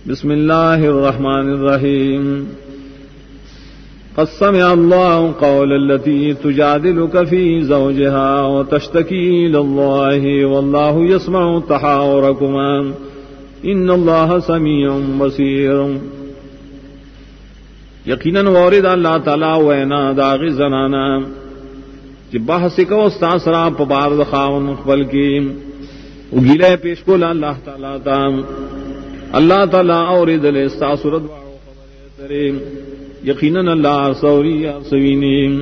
بسم اللہ الرحمن الرحیم قد سمع اللہ قول التي تجادلك في زوجها وتشتكي إلى الله والله يسمع تحاوركما ان اللہ سمیع بصیر. یقیناً وارد اللہ تعالی وینا داغی زنانا کہ بحث کو استاسرا پبار خاون خپل کی اگیلے پیش کو اللہ تعالی تا اللہ تعالی اورد لے استاسرد وارو خبر تریم. یقیناً اللہ سوری سوینیم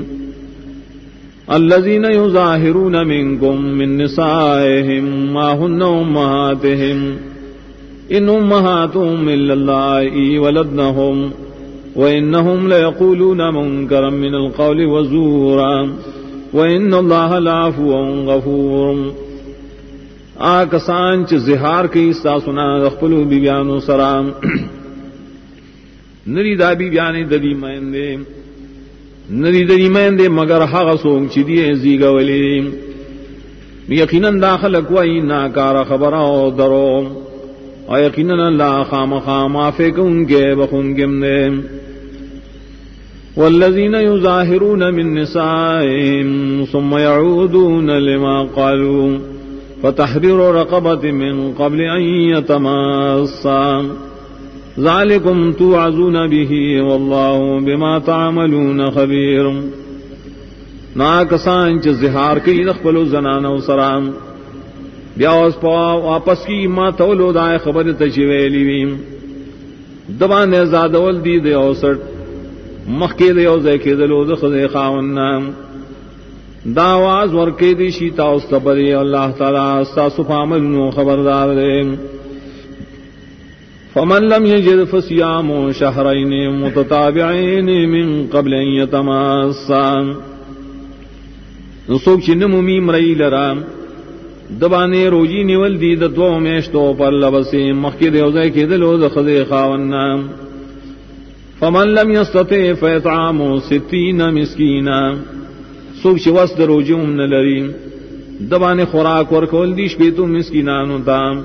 الذین یظاہرون منکم من نسائهم ما هن امہاتهم ان امہاتهم الا اللائي ولدنهم وانهم ليقولون منکرا من القول وزورا وان اللہ لعفو غفور. آکسان چ زہار کی استاسنا خپلو بیانو سلام نری دا بیانی ددی مہندے نری ددی مہندے مگر حق سوگ چی دیئے زیگا ولی یقیناً داخل کوئی ناکار خبرہ و درو اور یقیناً اللہ خام خام آفے کن کے بخون گمدے. والذین یظاہرون من نسائهم ثم یعودون لما قالوا فتحرير رقبة من قبل أن يتماسا ذلكم توعظون به والله بما تعملون خبير. ناکسان چ زہار کی نخبلو زنانو سرام بیاوز پا واپس کی ما تولو دائے خبر تشویلی ویم دبان زادول دی دے اوسٹ مخی دے اوزے کے دلو دخد خاون نام داواز ورکی دی شیطا استبری اللہ تعالی استاسو فاملنو خبردار دے. فمن لم يجد فصيام شهرين متتابعين من قبل ان يتماسا. نسوک چنمو میم رئی لرام دبانے روجی نیول دی دو میشتو پر لبسی مخی دے اوزے کے دلو دخد خاون نام. فمن لم يستطع فيطعم 60 مسکینا. سوک چی وست روجیوم نلریم دبانے خوراک ورکول دیش بیتو مسکینانو تام.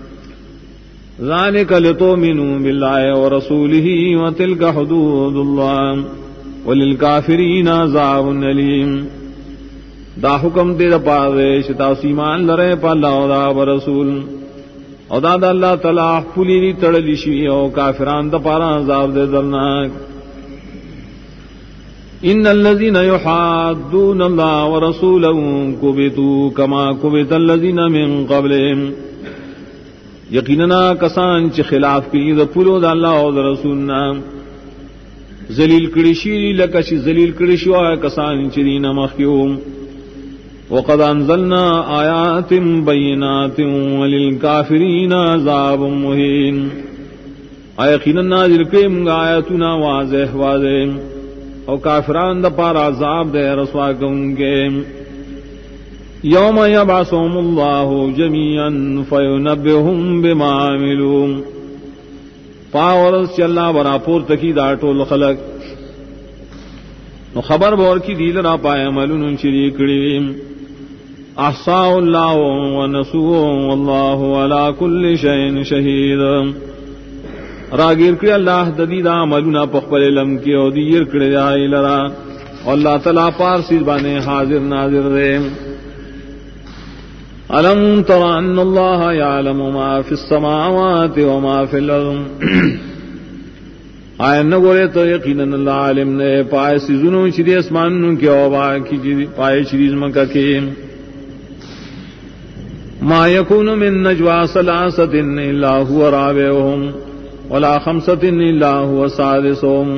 ذالک لتؤمنوا باللہ ورسولہ وتلک حدود اللہ وللکافرین عذاب علیم. دا حکم دے دا پارے شتا سیمان لرے پا اللہ و دا برسول او دا دا اللہ تعالی پولی لی تڑلی شوی او کافران دا پارا عذاب دے درناک. ان الذين يحادون الله ورسوله كبتوا كما كبت الذين من قبلهم. یقیناً کسان چ خلاف کی د پلو د الله او د رسول نام ذلیل کڑشی لکش ذلیل کڑشو کسان چ دین مخیوم. وقد انزلنا آیات بینات وللکافرین عذاب مہین. یقیناً نازل کریم آیاتنا واضح واضح او کافران دا پار عذاب دے رسوا کن کے. یوم یبعثهم اللہ جمیعا فینبئهم بما عملوا. پاورس چ اللہ برا پور تکی دا ٹول خلق نو خبر بور کی دیل را پائے عملون شریک کڑی. احصاء اللہ ونسوه واللہ علی کل شیء شہید. راگیر کڑی اللہ ددیدہ عملنا پخبر علم کی او دیر کڑی آئی لرا اللہ تعالیٰ پارسی بانے حاضر ناظر دے. علم تر ان اللہ یعلم ما فی السماوات وما فی الارض. آئین نگورے تو یقیناً اللہ علم نے پائے سیزنوں چیدی اسمانوں کی اوبا کی پائے چیدیز مکہ کی. ما یکون من نجوا ثلاثۃ الا هو رابعهم ولا 5 الا هو سادسهم.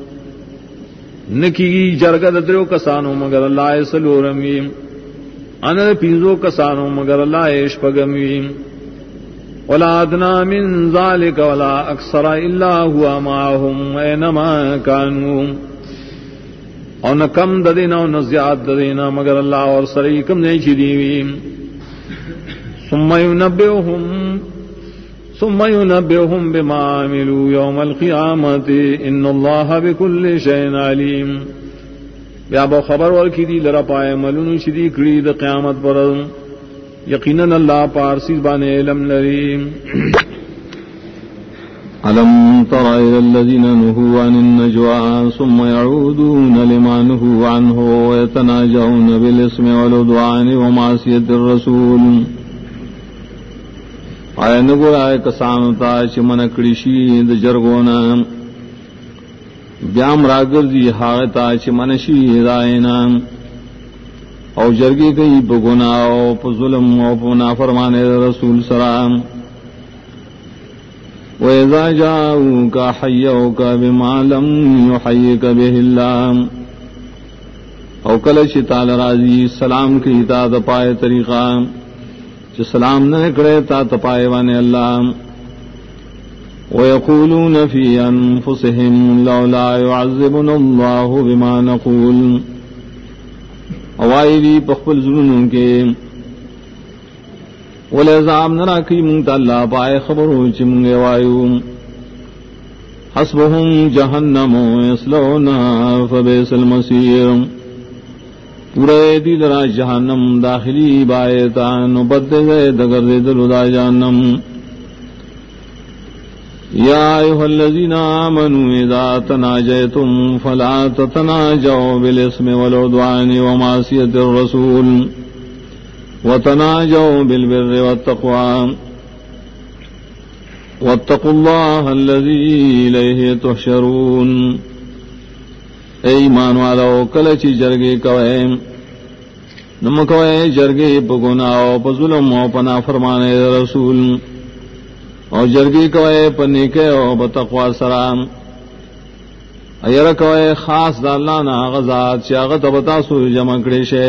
نکی جرگد درو کسانو مگر اللہ سلورمی ان پینزو کسانو مگر اللہ اشپگمی. ولا ادنا من ذلك ولا اکثر الا هو معهم اینما كانوا. اور نہ کم ددینا اور نہ زیاد ددینا مگر اللہ اور سری کم نہیں چیدی. ثم ينبئهم بما عملوا يوم القيامة ان الله بكل شيء عليم. بیا با خبر ورکی دی لرا پائے ملون شدی کری دا قیامت پر یقیناً اللہ پارسی بانے علم لریم. ألم تر إلى الذين نهوا عن النجوى ثم يعودون لما نهوا عنه ويتناجون بالإثم والعدوان ومعصية الرسول آیا نگور آئے کسانو تا چی منکڑی شید جرگونا بیام راگردی حاغتا چی منشید آئینا او جرگی کئی بگنا او پا ظلم او پا نافرمان رسول سلام وَإِذَا جَاءُوكَ حَيَّوْكَ بِمَا لَمْ يُحَيِّكَ بِهِ اللَّهُ او کلچ تعالی راضی سلام کی تا پائے طریقہ جو سلام نہ کرے تا پائے وانے اللہ وَيَقُولُونَ فِي أَنفُسِهِمْ لَوْلَا يُعَذِّبُنَا اللَّهُ بِمَا نَقُولُ اوائری پخپل ظلموں کے والعذاب نرا کی منگتا اللہ پائے خبروں چمگے وایو حسبهم جہنم یصلونها فبئس المصیر پورے دی درا جہنم داخلی بایتان بدے گئے دگر دے دل دا جہنم یا ایھا الذین آمنوا اذا تناجیتم فلا تتناجوا بالاسم والعدوان ومعصیۃ الرسول وتناجوا بالبر والتقوى واتقوا الله الذي إليه تحشرون اے ایمان والو کلچی جرگے کوئے نمکوئے جرگے پگناو پظلم و پنا فرمانے رسول اور جرگی کوئے پنیکے و بتقوی سرام ایر کوئے خاص دا اللہ نا غزات چاغت بتاسو جمع کریشے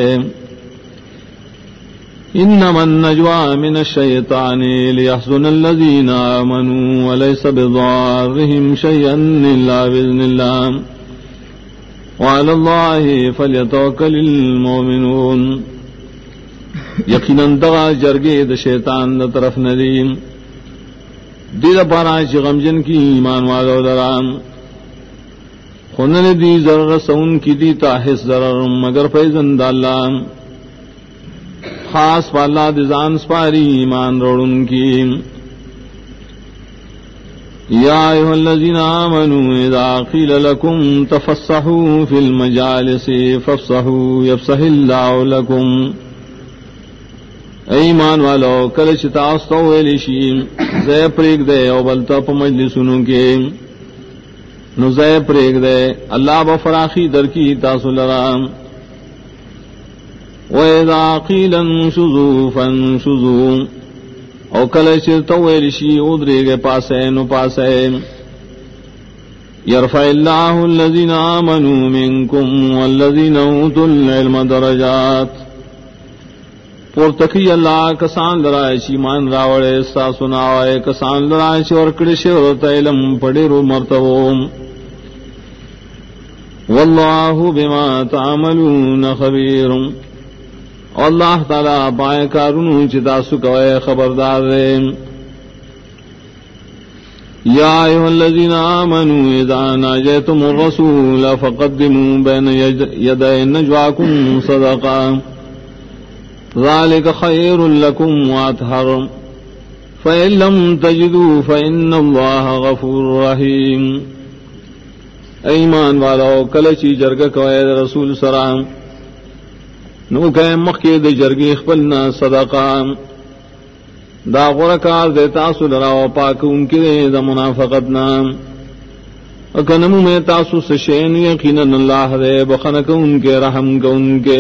انما النجوى من الشيطان ليحزن الذين آمنوا وليس بضارهم شيئا إلا بإذن الله وعلى الله فليتوكل المؤمنون یقیناً دغا جرگے د شیطان د طرف ندیم دید پارا چی غمجن کی ایمان والو درام خونن دی ضرر سون کی دی تاحس ضرر مگر فیضن دا اللہ خاص پالا دزان سپاری ایمان روڑن کی یا ایھا الذین آمنوا اذا قیل لکم تفصحوا فی المجالس فافصحوا یفصح اللہ لکم ایمان والو کلچ تاستو ویلشی زی پریگ دے او بلتا پا مجلسنوں کے نو زی پریگ دے اللہ بفراخی در کی تاسو لرام وَإِذَا قِيلَ انشُزُوا فَانشُزُوا او کلچ تویلشی ادرے گے پاسے نو پاسے یرفع اللہ الذین آمنوا منکم والذین اوتوا العلم درجات پورتکی اللہ کسان لرائش ایمان راوڑے سا سناوائے کسان لرائش اور کڑش اور علم پڑے رو مرتبو واللہ بما تعملون خبیر اللہ تعالیٰ پائے کارونو چتا سکوئے خبردار رے یا ایھا الذین آمنوا اذا ناجیتم الرسول فقدموا بین یدی نجواکم صدقا ذالک خیر لکم واطہر فإن لم تجدوا فإن اللہ غفور رحیم ایمان والو کلچی جرگ کوئے رسول سرام نو کہ مخی دے جرگی خپلنا صدقہ دا غرکار دے تاسو لراو پاک ان کے دا منافقتنا اکنمو میں تاسو سشین یقیناً اللہ دے بخنک ان کے رحم کا ان کے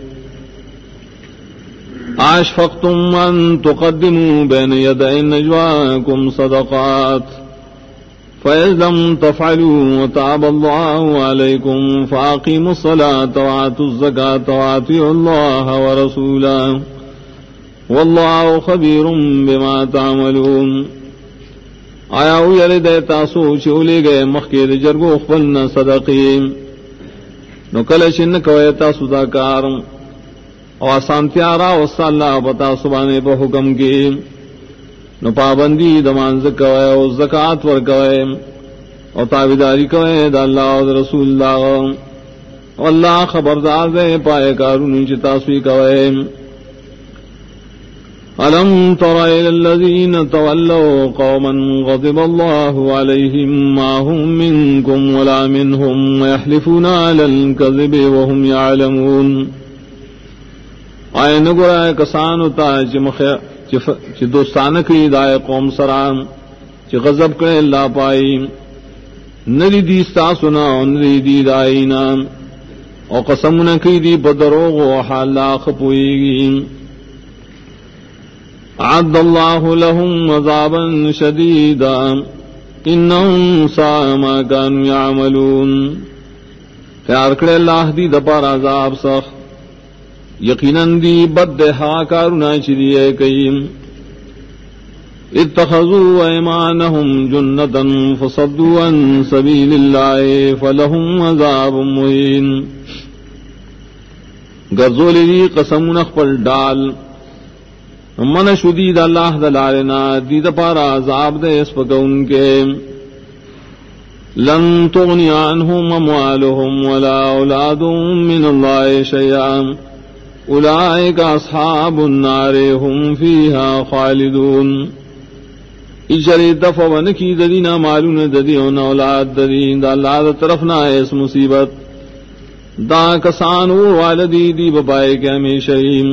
اشفقتم ان تقدموا بین یدئی نجواکم صدقات فَإِذْ لَمْ تَفْعَلُوا وَتَابَ اللَّهُ عَلَيْكُمْ فَأَقِيمُوا الصَّلَاةَ وَآتُوا الزَّكَاةَ وَأَطِيعُوا اللَّهَ وَرَسُولَهُ وَاللَّهُ خَبِيرٌ بِمَا تَعْمَلُونَ آیا یری دے تاسو چولے گئے مخکیر جرگو خپلنا صدقیم نو کلشن کوئے تاسو دا کار او آسانتیا را وصا اللہ بتا سبانے پہ حکم کی نو پابندی دمان زکوئے او زکاة ورکوئے او تابداری کوئے دا اللہ و رسول اللہ واللہ خبردار دے پائے کارونی چی تاسوی کوئے ألم تر إلى الذين تولوا قوما غضب الله عليهم ما هم منكم ولا منهم ويحلفون على الكذب وهم يعلمون آئے نگرائے کسانو تا چی دوستانہ کی دائے قوم سرام چی غضب کرے اللہ پائی نری دیستا سنا نری دی دائینا او قسم نکی دی بدروغ و حال لاخ پوئیگی عد اللہ لهم عذابا شدیدا انہم ساء ما كانوا يعملون تیار کرے اللہ دی دپار عذاب سخت یقیناً دی بد ہا کارنا چریے کئیم اتخذوا ایمانہم جنتا فصدوا عن سبیل اللہ فلہم عذاب مہین گرزولی دی قسم نخپل ڈال من شدید اللہ دلالنا دید پارا عذاب دے اس پکون کے لن تغنی عنہم اموالہم ولا اولادہم من اللہ شیئا اولئک اصحاب النار ہم فیہا خالدون اجری دفع ونکی ددینا مالون ددیون اولاد ددین دا اللہ دا طرفنا اس مصیبت دا کسانو والدی دی بپائے کے ہمیشہیم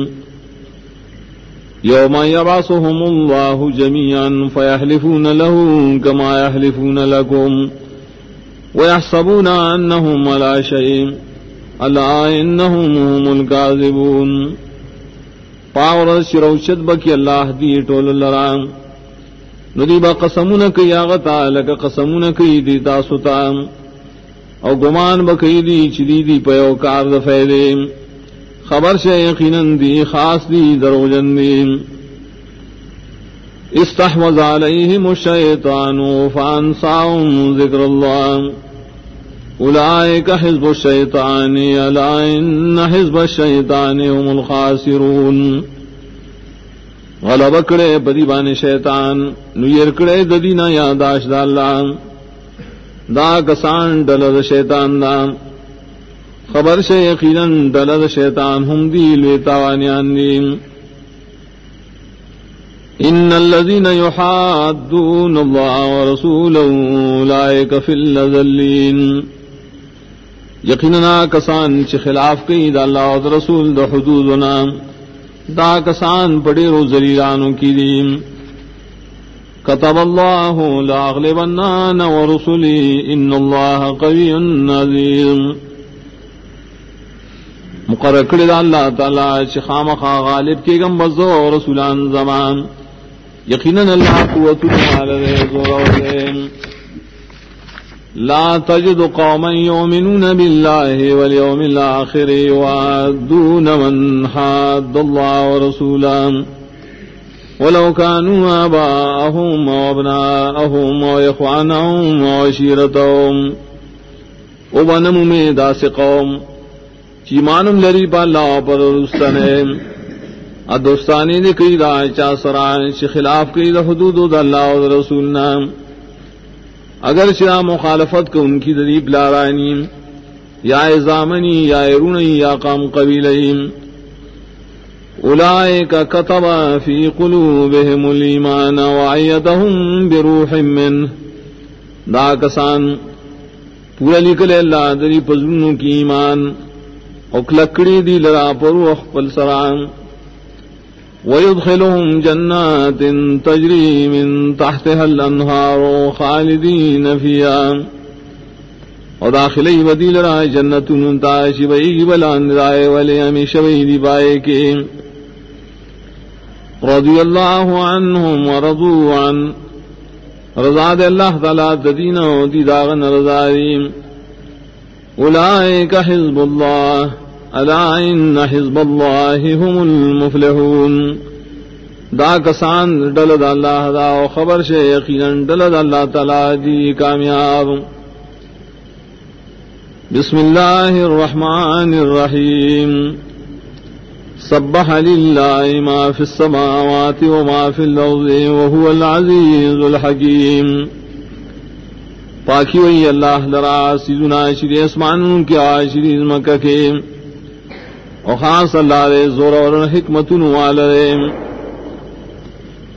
یوم یبعثهم اللہ جميعا فیحلفون له کما یحلفون لکم ویحسبون انہم علی شیء الا انہم هم الکاذبون پاور شروشت بکی اللہ دی ٹول لرام ندی با قسمون کی آغتا لکا قسمون کی دی تاسوتا او گمان بکی دی چلی دی پیو کار دفیدیم خبر سے یقیناً دی خاص دی دروجن دی استحوذ علیہم الشیطان فانساهم ذکر اللہ اولئک حزب الشیطان الا ان حزب الشیطان هم الخاسرون غلب کرے بدیبان شیطان نویر کرے ددینا یاداش دا اللہ دا کسان ڈلد شیطان دا خبر سے یقیناً دلد شیطان ہم دیل ویتاوانیان دیم ان الذین یحادون اللہ ورسولہ اولئک فی الذلین یقیناً کسان چی خلاف کی دا اللہ و رسول دا حدودنا دا کسان پڑی رو ذلیلانوں کی دیم کتب اللہ لاغلبن انا ورسلی ان اللہ قوی عزیز مقرر کرد اللہ تعالی چی خامخا غالب کی گم بزو رسولان زمان یقیناً اللہ قوت مالدے زورے لا تجد قوما یؤمنون باللہ والیوم الآخر یوادون من حاد اللہ ورسولا ولو كانوا آباءهم وابناءهم واخوانهم وعشيرتهم وبنم میں داس قوم چی مانم لری پا اللہ پر رستنے ادوستانی نے کئی دا چا سرائن چی خلاف کئی دا حدود دا اللہ و رسولنا اگر چرا مخالفت کو ان کی دریب لارائنی یا ازامنی یا ارونی یا قام قبیلیم اولئک کتب فی قلوبہم الایمان وعیدہم بروح من دا کسان پورا لکلے اللہ دری پزنوں کی ایمان اکلکڑی دی لرا پرو اخپل سرام ويدخلهم جنات تجري من تحتها الانهار خالدين فيها وداخلی ودیل رائے جنتن تاشی بئی بلان رائے ولی ہمیشہ بئی دی بائے کے رضی اللہ عنہم ورضوا عن رضا دے اللہ تعالی ددین و دی داغن رضائیم اولئک حزب اللہ الا ان حزب اللہ هم المفلحون دا کسان ڈلد اللہ دا و خبر سے یقینا ڈلد اللہ تعالی دی کامیاب. بسم اللہ الرحمن الرحیم. سبح للہ ما فی السماوات وما فی الارض وهو العزیز الحکیم. پاکی وی اللہ لرا سیدنا شری اسمانوں کے عاشری مکہ کے اور خاص اللہ رے زور اور حکمت والے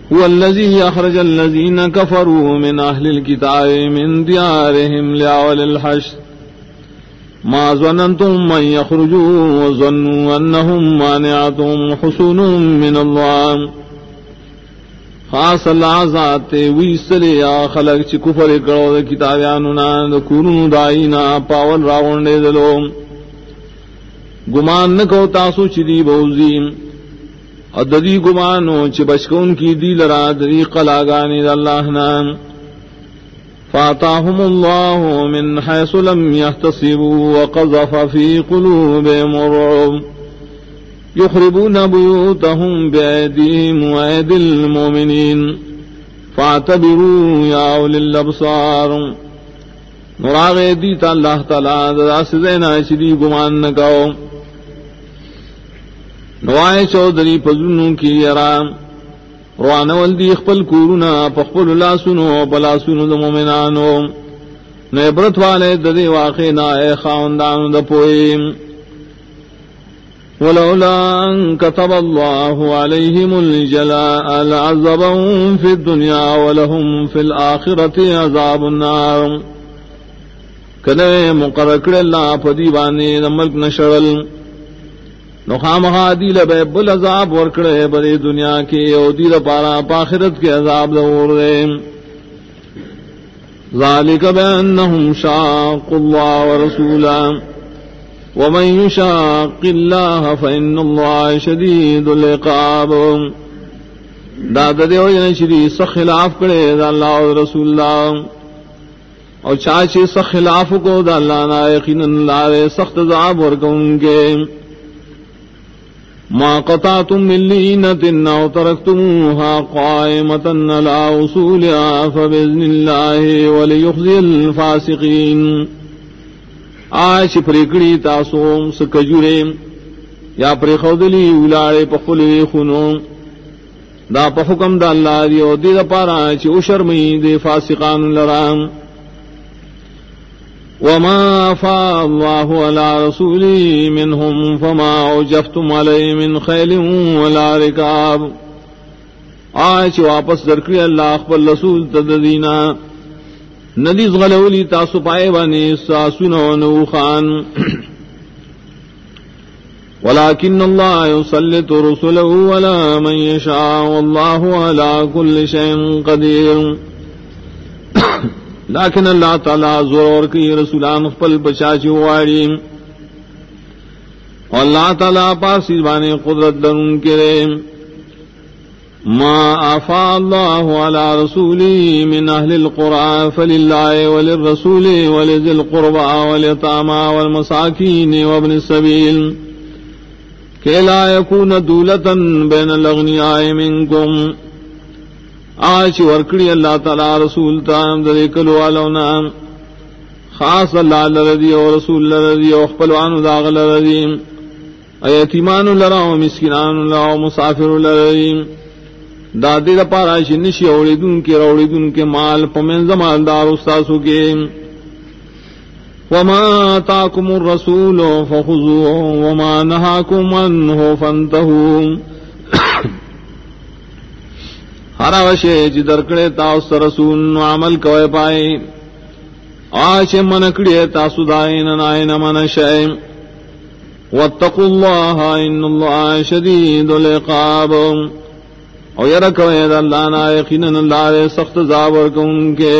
هو الذي أخرج الذين كفروا من أهل الكتاب من ديارهم لأول الحشر ما ظننتم أن يخرجوا وظنوا أنهم مانعتهم حصونهم من الله خاص اللہ ذات ویسلے یا خلق چی کفر کرو دا کتابیانونا دا کورنو دائینا پاول راونڈے دلو گمان نکو تاسو چی دی بوزیم اددی گمانو چی بچکون کی دی لرا دی قلاغانی دا اللہ نام فاتاهم اللہ من حیث لم يحتصبوا وقذف فی قلوبهم الرعب یخربون بیوتهم بأیدیہم وأیدی المؤمنین فاعتبروا یا اولی الابصار نراغ دیتا اللہ تعالی دا سزینا چی گمان نکاو نوائے چودری پزنوں کی یرام روانول دی اخپل کورونا پخپل اللہ سنو بلا سنو دا مومنانو نیبرت والے ددی واقع نائے خاندان دا پوئیم ولولا ان كتب الله عليهم الجلاء لعذبهم في الدنيا ولهم في الآخرة عذاب النار کنے مقرر کر اللہ پدی بانے ملک نشرل نخامہا دی لبے بل عذاب ورکڑے بڑے دنیا کے او دی پارا پاخرت کے عذاب دور دے ذالک بأنهم شاقوا الله ورسوله ومن يشاق الله فإن الله شديد العقاب داد دیو جن شری سخ خلاف کرے دا اللہ اور رسول اللہ اور چاچے سخ خلاف کو دا اللہ نا یقینا اللہ سخت عذاب ورکون کے ما قطعتم من لینة او ترکتموها قائمة على اصولها فبإذن الله وليخزي الفاسقين آج پریکڑی تاسوم سکجورے یا پری خودلی اولارے پخلی خونو دا پا حکم دا اللہ دیو دی دا پارا چی اشرمی دے فاسقان لرام وما افاء اللہ علی رسولی منہم فما عجفتم علی من خیل ولا رکاب آج واپس درکڑی اللہ اخبر رسول تددینا ندیز غلولی تاسو پائے بانی ساسون و نوخان ولكن اللہ يسلط رسله على من يشاء والله على كل شيء قدیر لیکن اللہ تعالی زور کی رسولان خپل بچاچی واری اور اللہ تعالی پاسی بانے قدرت درن کرے ما آفاء الله على رسوله من أهل القرى فلله وللرسول ولذي القربى واليتامى والمساكين وابن السبيل كي لا يكون دولة بين الأغنياء منكم آج ورکڑی اللہ تعالی رسول تام دریکلو علونا خاص اللہ لردی و رسول لردی و اخپلوان داغ لردی ایتیمان لرا و مسکنان لرا و مسافر لردی دادی دا پارا شنشی اوڑیدون کے روڑیدون کے مال پمن زمان دار استاسو کے وما آتاکم الرسول فخذوه وما نهاکم عنه فانتهوا ہرا وشے جی درکڑے تاس رسول نو عمل کوئے پائے آج منکڑے تاسو دائن نائن من شئے واتقوا اللہ ان اللہ شدید العقاب اور یرکوئے دا اللہ نا یقینا اللہ سخت زابر کن کے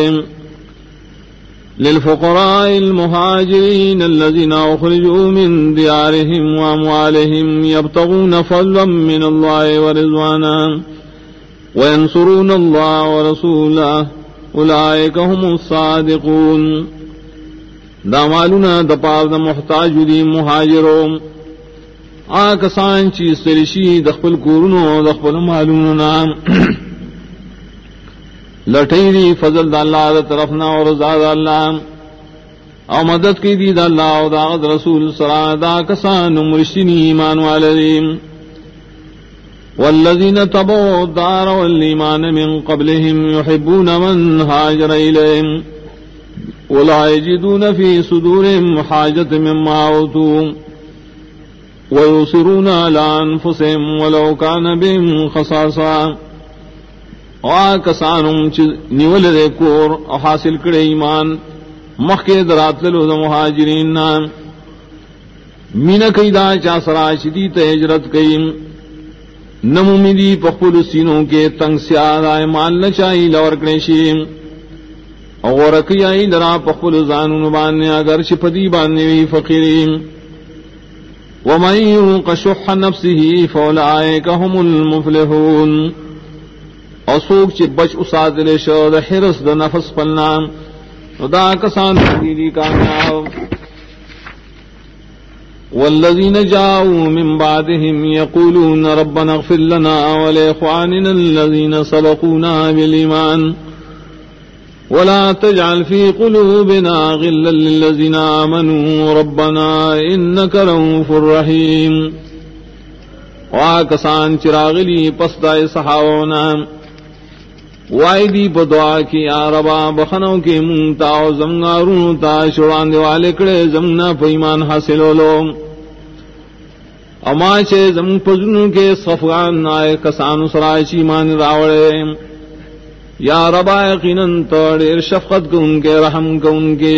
للفقراء المہاجرین الذین اخرجوا من دیارهم واموالهم یبتغون فضلا من اللہ ورضوانا وینصرون اللہ ورسولہ اولئک هم الصادقون دا مالونا دا پار دا محتاج دی مہاجروں آکسان چی سرشی دخپل کورنو دخپل مالونو نام لٹھئی دی فضل دا اللہ دا طرفنا اور رضا دا اللہ او مدد کی دی دا اللہ و دا غد رسول سرا دا کسان مرشدین ایمان والدین والذین تبعوا الدار والایمان من قبلهم يحبون من هاجر الیہم ولا یجدون فی صدورهم حاجة مما اوتوا ويصرون على أنفسهم ولو كان بهم خصاصة کسانم نیول دے کور او حاصل کڑے ایمان مخی درات للو دا مہاجرین نام مین کئی دا چا سراشدی تا ہجرت کئی نمومی دی پخپل سینوں کے تنگ سیاد آئے مان نچائی لورکنے شیم اغورکی آئی لرا پخپل زانون باننے اگر شپدی باننے وی فقیرین ومن یوق شح نفسه فاولئک هم المفلحون اسوک چ بچ اسادل شو د حرس د نفس پلنا دا کسان دی کامیاب والذین جاءوا من بعدهم يقولون ربنا اغفر لنا ولإخواننا الذين سبقونا بالإيمان ولا تجعل في قلوبنا غلا للذين آمنوا ربنا إنك رؤوف رحيم وآکسان چراغلی پسدائے صحاونا وائدی بدعا کی آربا بخنوں کے منتا و زمگارون تا شران دیوالے کڑے زمنا پیمان حاصلو لو اما چھے زمن پزنوں کے صفغان آئے کسان سرائشی مان راوڑے یا ربا یقیناً توڑیر شفقت کو ان کے رحم کو ان کے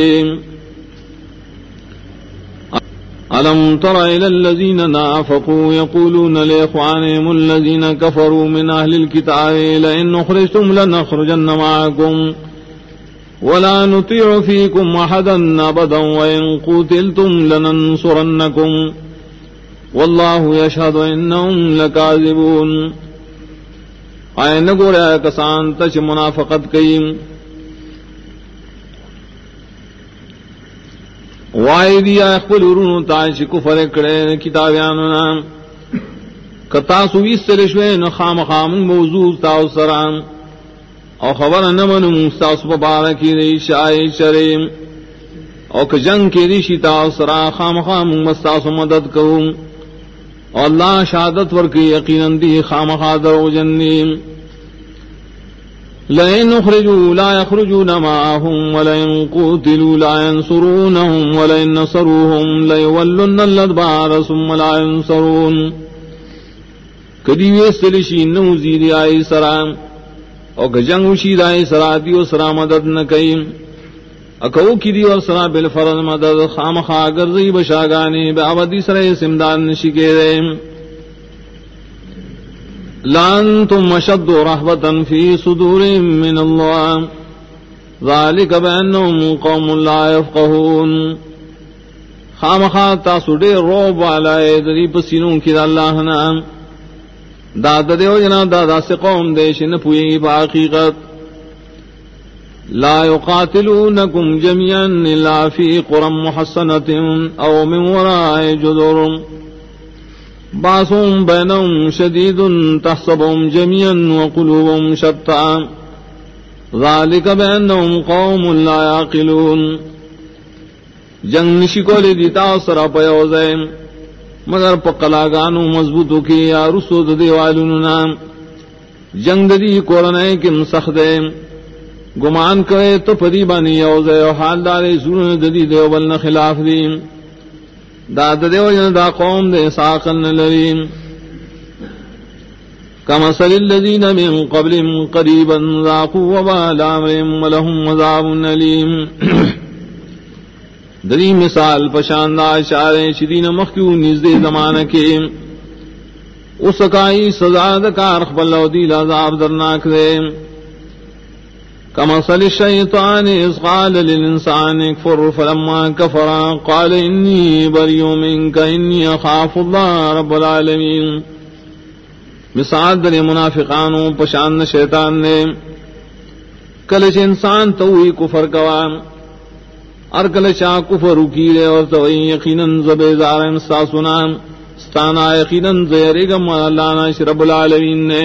ألم تر إلى الذين نافقوا يقولون لإخوانهم الذين كفروا من أهل الكتاب لئن أخرجتم لنخرجن معكم ولا نطيع فيكم أحدا أبدا وإن قتلتم لننصرنكم والله يشهد إنهم لكاذبون آئے نگو رہا کسان تچ منافقت کئیم وائدی اخبر ورون تاش کفر کڑے کتابیاننا کتا سویس سرشوے نخام خام موضوع تاو سرام او خبر نمن مستاس مبارکی ریش آئی شریم او کجنگ کی ریشی تاو سرا خام خام مستاس مدد کروں اللہ شہادت ورکی یقیناً دی خام خادر و جنیم لئن اخرجوا لا يخرجون معهم ولئن قتلوا لا ينصرونهم ولئن نصروهم ليولن الادبار ثم لا ينصرون کدی ویستلشی نوزید آئی سرام او گجنگ وشید آئی سرا دیو سرا مدد نکیم اکو کی دیو سرا بالفرد مدد خام خاگر زی بشاگانی بعبدی سرے سمدان نشکے ریم لأنتم أشد رهبة في صدورهم من الله ذلك بأنهم قوم لا يفقهون خامخا تاسو ډېر روب والے دری پسینوں کی اللہ نام داد دیو جنا دادا سے قوم دیش نہ پوئی باقیقت لا يقاتلونكم جميعا إلا في قرى محصنة أو من وراء جدر باسم بینہم شدید تحسبهم جميعا وقلوبهم شتى ذلك بأنهم قوم لا يعقلون جنگ نشکو لی دیتا سرا پیوزے مگر پقلاگانو مضبوطو کی یا رسو دیوالوننا جنگ دی کورنے کم سخدے گمان کرے تو پدی بانی یوزے و حال دارے سورن دی دیوبلن خلاف دیم دا دیو جن دا قوم دے ساقن لریم کمثل الذین من قبلهم قریبا ذاقوا وبال امرهم ولهم عذاب الیم دری مثال پشاندہ اشارے شدین مخیو نزدے زمانہ کے اس کائی سزا دکار خبل ودیل عذاب درناک دے كمثل الشيطان إذ قال للإنسان اكفر فلما كفر قال إني بريء منك إني أخاف الله رب العالمين مثال در منافقانو پشان شیطان نے کلش انسان توئی کفر کوام ارکلشا کفر کیلے اور توئی یقیناً زبیزار انساسنا ستانا یقیناً زیرگم اللہ رب العالمین نے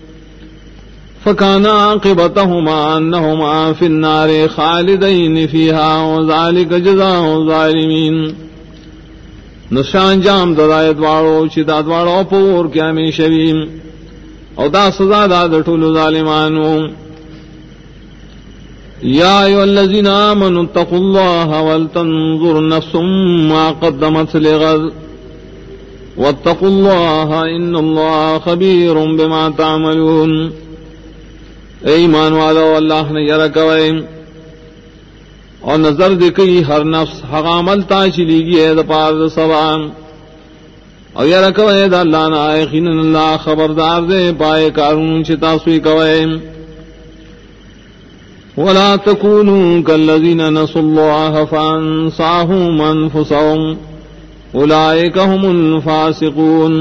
فكان عاقبتهما أنهما في النار خالدين فيها وذلك جزاء الظالمين نشان جام دادایت واڑو چداد واڑو پور کیا میں شویم او دا سزا دا ٹول ظالمانو یا ایھا الذین آمنوا اتقوا الله ولتنظر نفس ما قدمت لغد واتقوا الله ان الله خبير بما تعملون اے ایمان والو اللہ نے یرا کوئے اور نظر دکھی ہر نفس حق عمل تا چلی گی ہے دا پار دا سبان اور یرا کوئے دا اللہ نا یقین اللہ خبردار دے پائے کارون چتا سوئی کوئے ولا تكونوا كالذين نسوا الله فانساهم انفسهم اولئك هم الفاسقون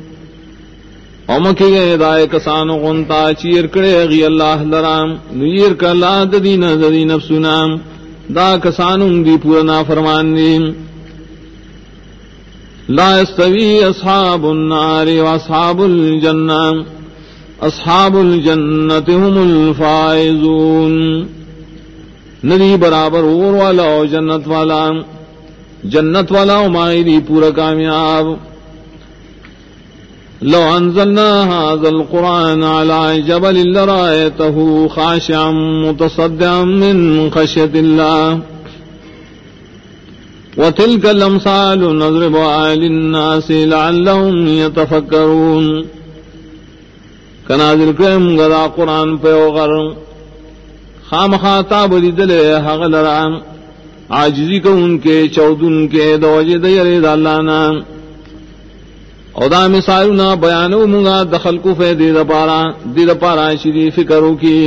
امکی گئے دائے کسانو غنتا چیر کرے غی اللہ لرام نیر کا اللہ ددی نفسنا دا کسانو دی پورنا فرمان دی لا يستوي اصحاب النار واصحاب الجنہ اصحاب الجنت هم الفائزون ندی برابر اور والا و جنت والا مائری پورا کامیاب لو انزلنا هذا القرآن على جبل لرأيته خاشعا متصدعا من خشية الله وتلك الأمثال نضربها للناس لعلهم يتفكرون کنازل کرم گدا قرآن پیوغر خام خاطاب لیدلے حق لرام عاجزی کو ان کے چودن کے دوجہ دیر دالانا او دا مثالنا بیانو منگا دخل کو فی دید پارا شری فکرو کی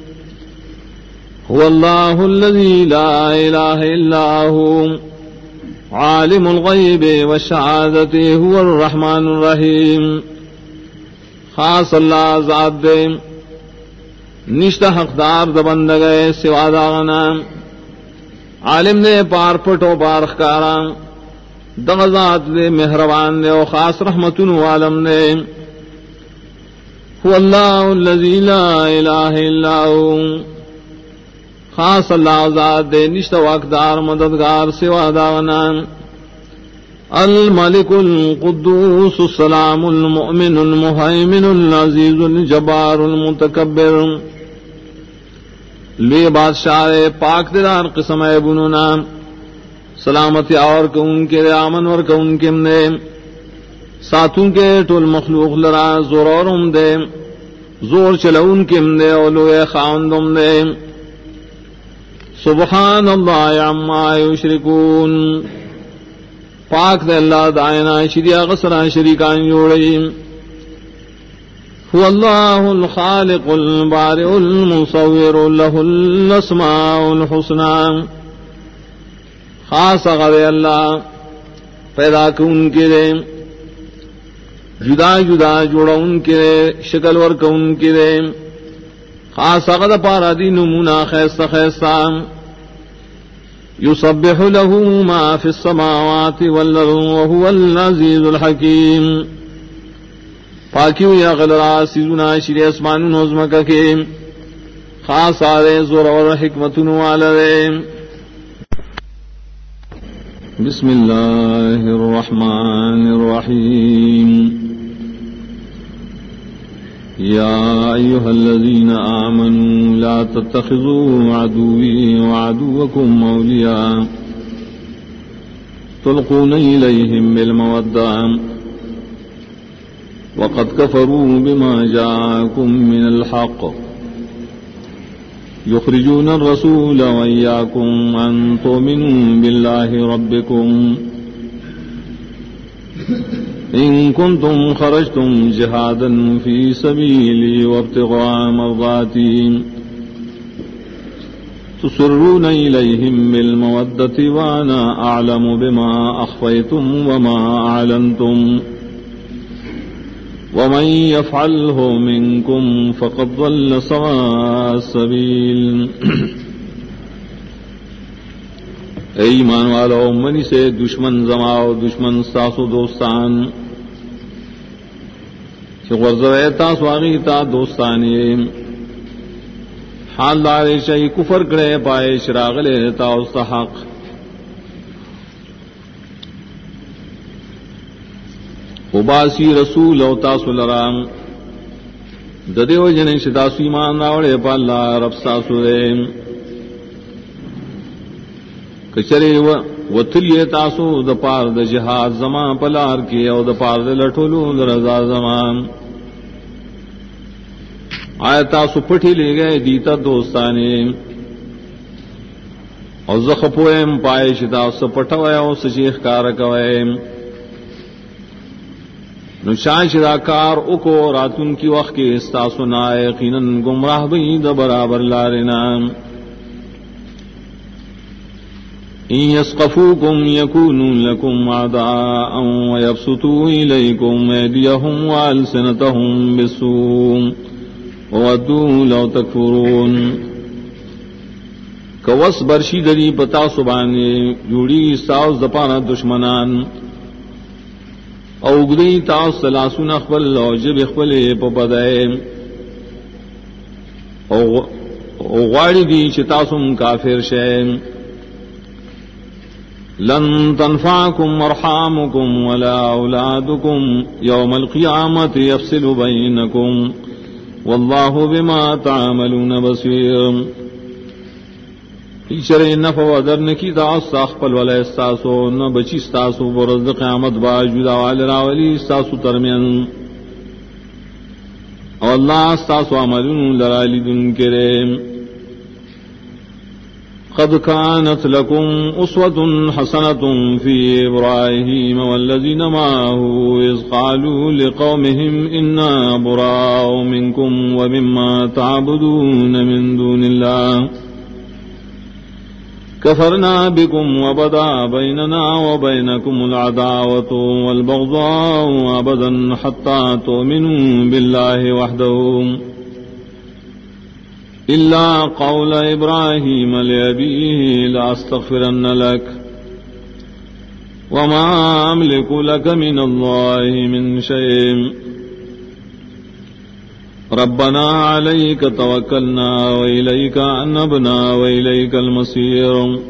هو اللہ الذی لا الہ الا ہو عالم الغیب والشہادت هو الرحمن الرحیم خاص اللہ ذات دے نشتہ حقدار دبند گئے سوا داغنا عالم دے پار پٹو پارخکارا دغذات دے مہربان دے و خاص رحمتن والم دے هو اللہ الذی لا الہ الا ہو خاص اللہ ذات دے نشتہ واقدار مددگار سوا داغنا الملك القدوس السلام المؤمن المهيمن العزيز الجبار المتكبر لے بادشاہ پاک دلار قسم بنونا سلامتی اور کو ان کے امن ور کو ان کے نے ساتوں کے ٹول مخلوق لرا زور اور دے زور چلو ان کے دے اولو خاندم دے سبحان اللہ عما یشرکون پاک دے اللہ دائنا شریع غسرا شریکان جوڑی هو اللہ الخالق البارئ المصور له الاسماء الحسنى خاص غوے اللہ پیدا کن کے دے جدا جدا جوڑا ان کے دے شکل ورک ان کے دے خاص غد پارا دی نمونہ خیستہ خیستہ يسبح له ما في السماوات والأرض وهو العزيز الحكيم پاکیو یا غلرا سیزنا شری اسمان نوزمک کے خاص آرے زور اور حکمت والے بسم اللہ الرحمن الرحیم یا ایها الذین آمنوا لا تتخذوا عدوی وعدوکم اولیاء تلقون الیہم بالمودہ وقد كفروا بما جاءكم من الحق يخرجون الرسول وإياكم أن تؤمنوا بالله ربكم إن كنتم خرجتم جهادا في سبيلي وابتغاء مرضاتي تسرون إليهم بالمودة وأنا أعلم بما أخفيتم وما أعلنتم ومن يفعله منكم فقد ضل سواء السبيل اے ایمان والو منی سے دشمن زماؤ دشمن ساسو دوستان کہ غرزوے تاسو آگی تا دوستانی حال دارے شئی کفر کرے پائے شراغلے تا استحق وباسی رسول او تاسو لرام ددیو جنے شتاسو ایمان راوڑے پا اللہ رب ساسو دے کچرے وطلیے تاسو دا پار دا جہاد زمان پلار کی او دا پار دا لٹولو دا رضا زمان آیا تاسو پٹھی لے گئے دیتا دوستانے او زخپویم پائے شتا اس پٹھوئے او سچیخ کارکوئے نو شان شدا کار اکو راتن کی وقت کے استاسو نائقیناً گمراہ بید برابر لارنا ان یسقفوکم یکونوا لکم عداء ویبسطوا الیکم ایدیہم والسنتہم بالسوء وودوا لو تکفرون کوس برشی دری پتا سبانے جوڑی استاس دپانا دشمنان او گدی تاس سلاسون اخبل او جب اخبل پپدائے او غاڑی دی چتاسم کافر شیم لن تنفعکم ارحامکم ولا اولادکم یوم القیامت یفصل بینکم واللہ بما تعملون بصیر ایچر نفع و در نکی دا استاخپل ولا استاسو نہ بچی استاسو برز قیامت باجود آوال راولی استاسو ترمین او اللہ استاسو عملون لرالی دن کرے قد كانت لكم أسوة حسنة في إبراهيم والذين معه إذ قالوا لقومهم إنا براء منكم ومما تعبدون من دون الله كفرنا بكم وبدا بيننا وبينكم العداوة والبغضاء أبدا حتى تؤمنوا بالله وحده إلا قول إبراهيم لأبيه لأستغفرن لك وما أملك لك من الله من شيء ربنا عليك توكلنا وإليك أنبنا وإليك المصير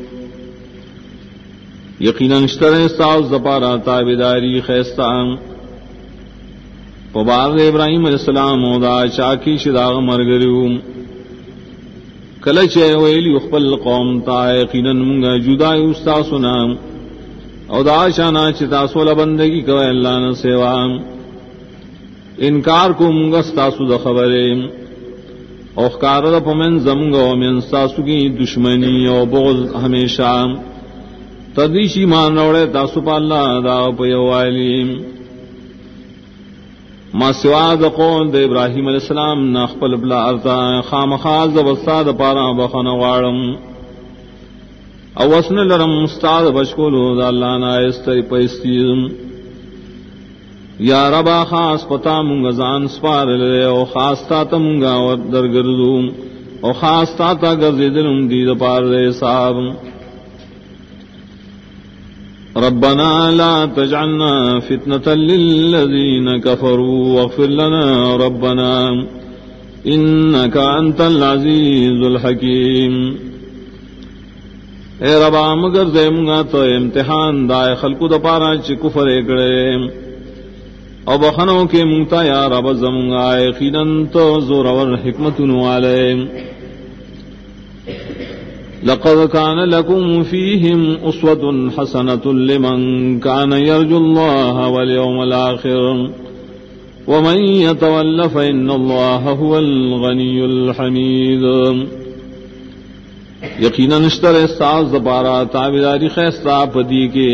یقیناً اشتر استاذ زپارا تابداری خیستان پبار ابراہیم علیہ السلام او دا چاکی شداغ مرگریو کلچ ویلی اخبل قوم تا یقیناً منگا جدائی استاسنا او دا شانا چتاسول بندگی کوئے اللہ نے سیوام انکار کو منگا ستاسو دا خبرے اوخکار دا پمن زمگا ومن ستاسو کی دشمنی او بغض ہمیشہ تدیشی مان روڑے تاسو پا اللہ دا پیوائلیم ما سوا دا قول دا ابراہیم علیہ السلام نا خپل بلا ارتا خام خاص دا وستا دا پارا بخن وارم او وسن لرم استاد بشکولو دا اللہ نا استری پیستیم یا ربا خاص پتا منگا زان سپار لے او خاص تا تا منگا درگردو او خاص تا تا گرزی دلم دید پار لے صاحب ربنا لا تجعلنا فتنة للذين كفروا واغفر لنا ربنا إنك أنت العزيز الحكيم اے ربا مگر زیمگا تو امتحان دائے خلقو دا پارا چی کفر اکڑے او بخنوں کے منگتا یا رب زمگا یقیناً تو زور اور حکمت نوالے لقد كان لكم فيهم أسوة حسنة لمن كان يرجو الله واليوم الآخر ومن يتول فإن الله هو الغني الحميد یقیناً اشتر استاذ زبارا تابداری خیستا پدی کے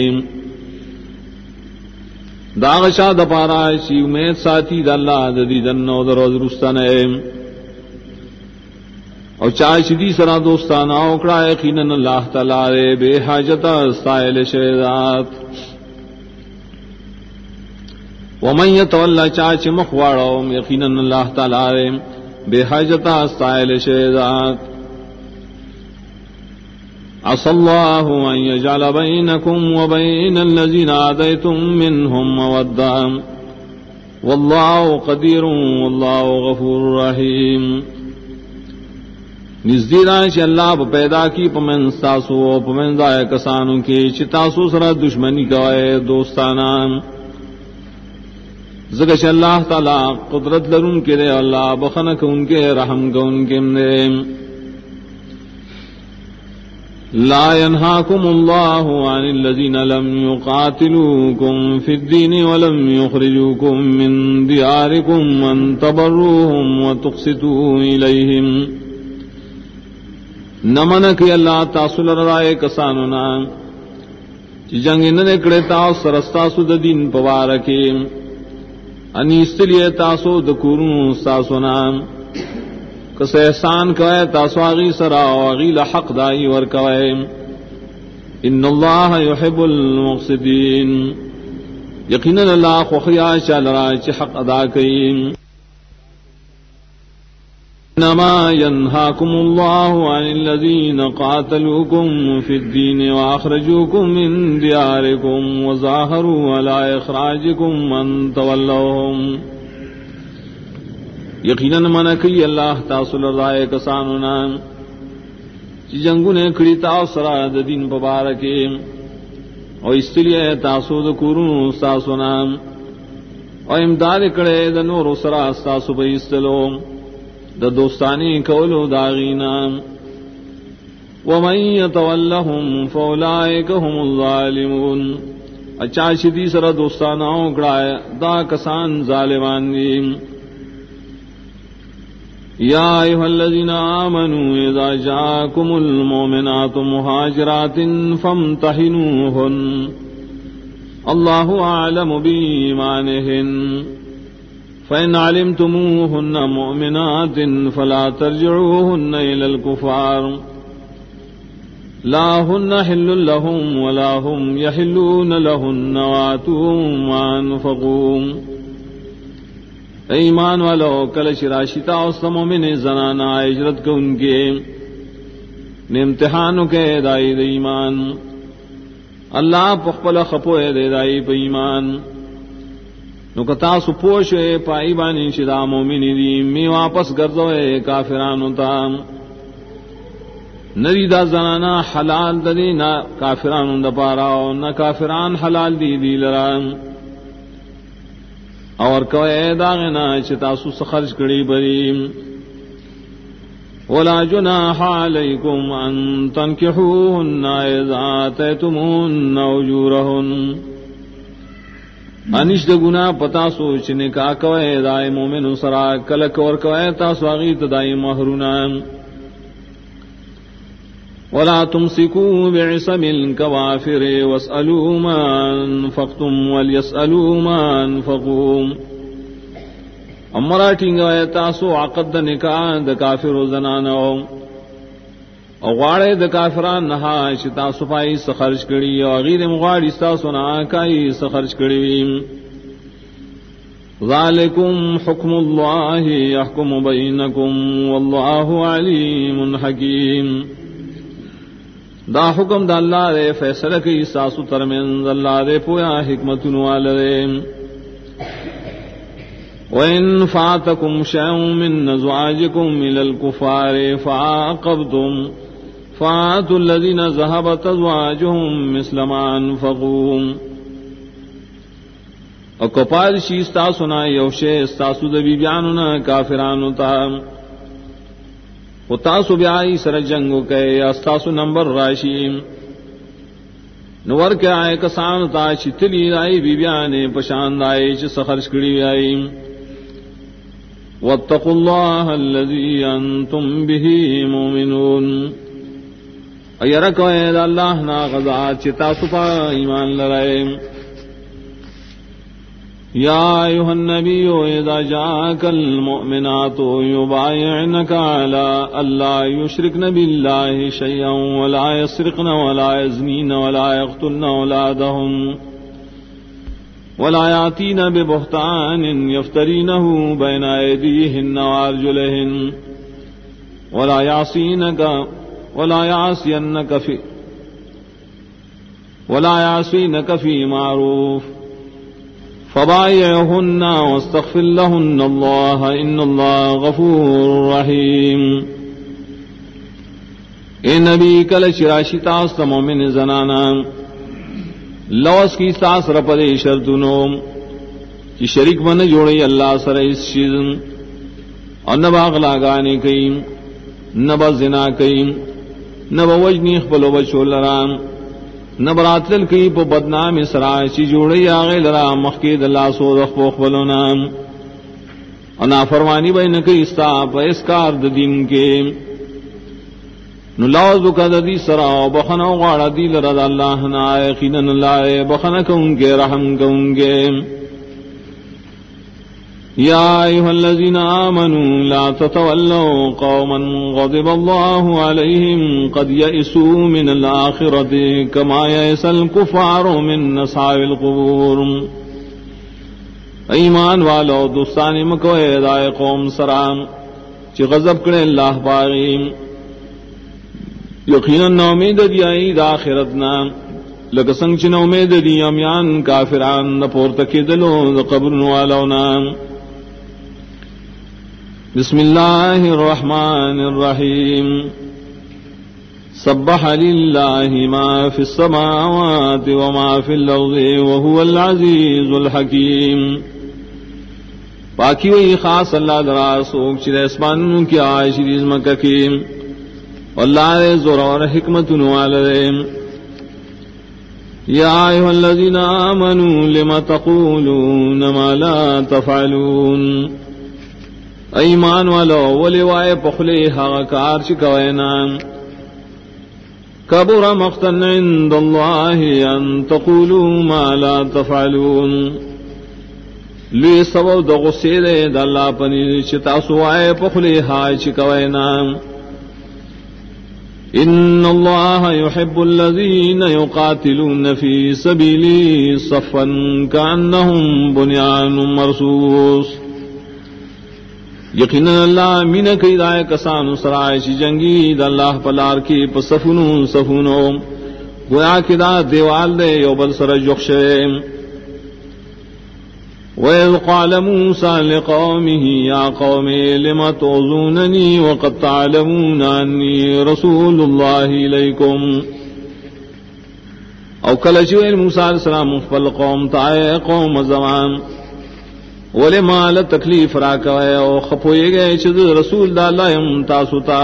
داغشا دپارا شی امید ساتھی دا اللہ ددی جنو در روز رستانے او چاہے شدی سرا دوستانہ اوکڑا یقیناً اللہ تعالی بے حاجت سائل شہدات ومن یتولا چاچ مخواڑو یقیناً اللہ تعالی بے حاجت سائل شہدات عسى الله أن يجعل بينكم وبين الذين عاديتم منهم مودة والله قدير والله غفور رحيم نزدیرا چ اللہ پیدا کی پمن ساسو پمن دائے کسانوں کی چتاسو سرا دشمنی گائے دوستانہ زگش اللہ تعالی قدرت لرون کے دے اللہ بخنک ان کے رحم کو ان کے لا ينهاكم الله عن الذين لم يقاتلوكم في الدين ولم يخرجوكم من دياركم أن تبروهم وتقسطوا إليهم نمنك اللہ تاسل رائے کسانونا چی جنگ نکڑے تاس سرستاسو دا دین پوارکے انیستلیے تاسو دکورنو ساسونا کس احسان کوئے تاسو آغی سرا آغی لحق دائی ورکوئے ان اللہ یحب المقصدین یقینا اللہ خوخیا چالرا چی حق ادا کئیم انما ينهاكم الله عن الذين قاتلوكم في الدين واخرجوكم من دياركم وظاهروا على اخراجكم ان تولوهم یقینا منکی اللہ تاسل رائے کسانونا چی جنگو نے کڑی تاثرا د دین مبارکے اور اس لیے تاسو د کورونو ساسونا اور امداد کڑے د نور سرا ساسو بیستلو د دوستانی کولو داغینا ومن یتولهم فاولئک هم الظالمون اچھا دی سر دوستانا اکڑا دا کسان ظالمان دی یا ایھا الذین آمنوا اذا جاءکم المؤمنات مہاجرات فامتحنوہن اللہ اعلم بایمانہن فإن علمتموهن مؤمنات فلا ترجعوهن إلى الكفار لا هن حل لهم ولا هم يحلون لهن وآتوهم ما أنفقوا ایمان والو کل شراشتا و مومن زنانا ہجرت کو ان کے امتحانوں کے دائی دے ایمان اللہ پخپل خپوئے دے دائی پہ ایمان نو کتا سپوش پائی بانی شدا مومنی دی می واپس گردوئے کافرانو تا ندی دا زنانا حلال دی نا کافرانو دا پاراو نا کافران حلال دی لرام اور کوئے داغنا چتا سو سخرج کڑی بریم ولا جناح علیکم ان تنکحوہن اذا آتیتموہن اجورہن انش د گناہ پتا سوچ نکاح کوئے دائے مومن سرا کلک اور کوئے تاسو آغیت دائی مہرونا ولا تمسکوا بعصم الكوافر واسألوا ما انفقتم وليسألوا ما انفقوا امرا ٹینگوئے تاسو عقد د نکاح د کافر و زنانو اغواڑے د کافران نہا شتا سپائی سخرج کری اور غیر مغاڑی ستا سنا کائی سخرج کری ذالکم حکم اللہ یحکم بینکم واللہ علیم حکیم دا حکم دا اللہ دے فیصلہ کی ساسو ترمنز اللہ دے پویا حکمت والدے وَإِن فَاتَكُمْ شَيْءٌ مِّن أَزْوَاجِكُمْ إِلَى الْكُفَّارِ فَعَاقَبْتُمْ فَآتُوا الَّذِينَ ذَهَبَتْ أَزْوَاجُهُم مِّثْلَ مَا أَنفَقُوا اور کپال شیستا سنا یوشے استاسو دبی بیانونا کافرانو تا و تاسو بیائی سر جنگو کئے استاسو نمبر راشیم نور کے آئے کسان تا چتلی آئی بی بیانے پشاند آئے چھ سخرش کری آئی واتقوا اللہ الذی انتم بہی مومنون ایرکو اید اللہ نا غزا چتا سپا ایمان لرائے یا ایھا النبی اذا جاءک المؤمنات یبایعنک علی الا یشرکن باللہ شیئا ولا یسرقن ولا یزنین ولا یقتلن اولادہن ولا یاتین ببہتان یفترینہ بین ایدیہن وارجلہن ولا یعصینک فی معروف فبايعهن واستغفر لهن الله ان الله غفور رحيم اے نبی کل شراشتا است مومن زنانا لوس کی ساس رپدے شرطنو کہ شریک من جوڑی اللہ سر اس چیز اور نہ باغلا گانے کئی نہ زنا کئی وجنی خپل بچو لرام نبراتل کی پو بدنام اسرا چی جوڑی آغی لرا مخید اللہ سو دخپو خپلونا انا فرمانی بین کی استا پا اسکار دین کے نلاوز کا دی سرا بخنا غاڑا دی لرد اللہ نا یقینا اللہ بخنا کون کے رحم کون کے یا ایھا الذین آمنوا لا تتولوا قوما غضب اللہ علیہم قد یئسوا من الآخرۃ کما یئس الکفار من اصحاب القبور ایمان والو دوستانی مکوئے دائے قوم سرام چی غضب کرے اللہ پاغیم یقینا نومید دیائی دا آخرتنا لکسنگ چی نومید دی امیان کافران دا پورتکی دلو دا قبر والونا بسم اللہ الرحمن الرحیم سبح للہ ما فی السماوات وما فی الارض وهو العزیز الحکیم باقی وہی خاص اللہ درا سوک چر اسمان کی عاشریز مکہ کی واللہ زور اور حکمت والدے یا ایھا الذین آمنوا لما تقولون ما لا تفعلون ایمان والو ولیوائے پخلے حقار چکوینا کبر مقتا عند اللہ ان تقولوا ما لا تفعلون لی سبو دغسی دے داللہ پنی چتا سوائے پخلے حقار چکوینا ان اللہ يحب الذین یقاتلون فی سبیلی صفا کانہم بنیان مرصوص یقینا اللہ من کئی دائے کسان سرائے چی جنگی دا اللہ پلار کی پسفنو سفنو گویا کی دا دیوال دے یو بل سر جخشے وَإِذْ قَالَ مُوسَى لِقَوْمِهِ يَا قَوْمِ لِمَ تُؤْذُونَنِي وَقَدْ تَعْلَمُونَ أَنِّي رَسُولُ اللَّهِ إِلَيْكُمْ او کلچوئل موسیٰ علیہ السلام مخفل قوم تائے قوم زمان ولی مال تکلیف راکوئے او خپوئے گئے چیز رسول دا اللہ امتاسوتا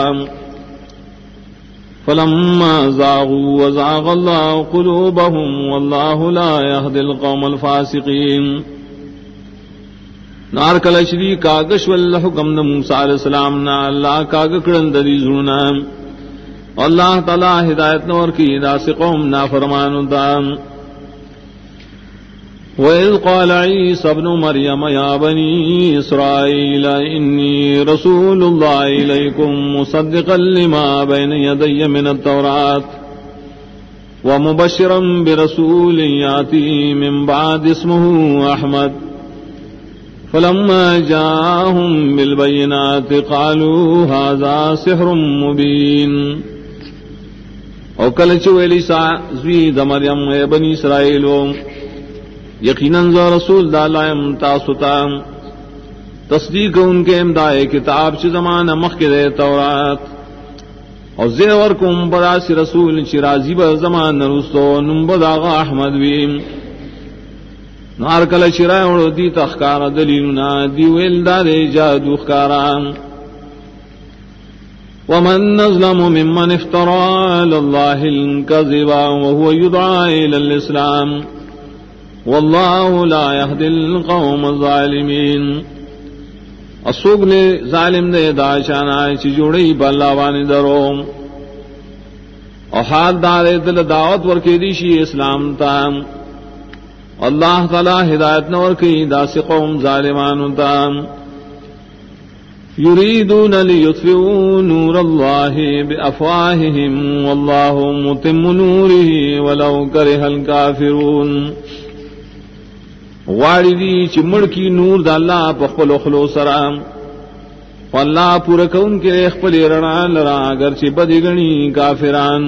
فلما زاغوا وزاغ اللہ قلوبهم واللہ لا يهدي القوم الفاسقین نار کلچری کاغش والحکم دا موسیٰ علیہ السلام نا اللہ کاغکڑن دی زرنا اللہ تعالی ہدایت نور کی دا سے قوم نافرمان دا وَإِذْ قَالَ عِيسَى ابْنُ مَرْيَمَ يَا بَنِي إِسْرَائِيلَ إِنِّي رَسُولُ اللَّهِ إِلَيْكُمْ مُصَدِّقًا لِمَا بَيْنَ يَدَيَّ مِنَ التَّوْرَاةِ وَمُبَشِّرًا بِرَسُولٍ يَأْتِي مِن بَعْدِ اسْمُهُ أَحْمَدُ فَلَمَّا جَاءَهُم بِالْبَيِّنَاتِ قَالُوا هَذَا سِحْرٌ مُبِينٌ او کلچو عیسیٰ زوی دا مریم اے بنی اسرائیلو یقیناً ذو رسول دا اللہ امتاسوتا تصدیق ان کے امدائے کتاب چی زمانہ مخکد تورات اور زیور کو امبراسی رسول چی رازی با زمان رسو نمبد آغا احمد ویم نار کل چرائے اڑو دی تخکار دلیلنا دیویل دار جادو خکاران ومن نظلم ممن افترى على الله الكذب وهو يدعى إلى الإسلام والله لا يهدي القوم الظالمين اسوگ نے ظالم دے داشانا چی جوڑی باللہ وانی دروم اور حال دارے دل دعوت ورکی دیشی اسلام تام اللہ تعالی ہدایت نور کی داس قوم ظالمان تام یریدون لیطفئوا نور اللہ بافواہہم واللہ متم نورہ ولو کرہ الکافرون واڑی دی چمڑ کی نور دا اللہ پخپل اخلو سرام واللہ پورا کون کے اخپل رنا لرا اگرچہ بدگنی کافران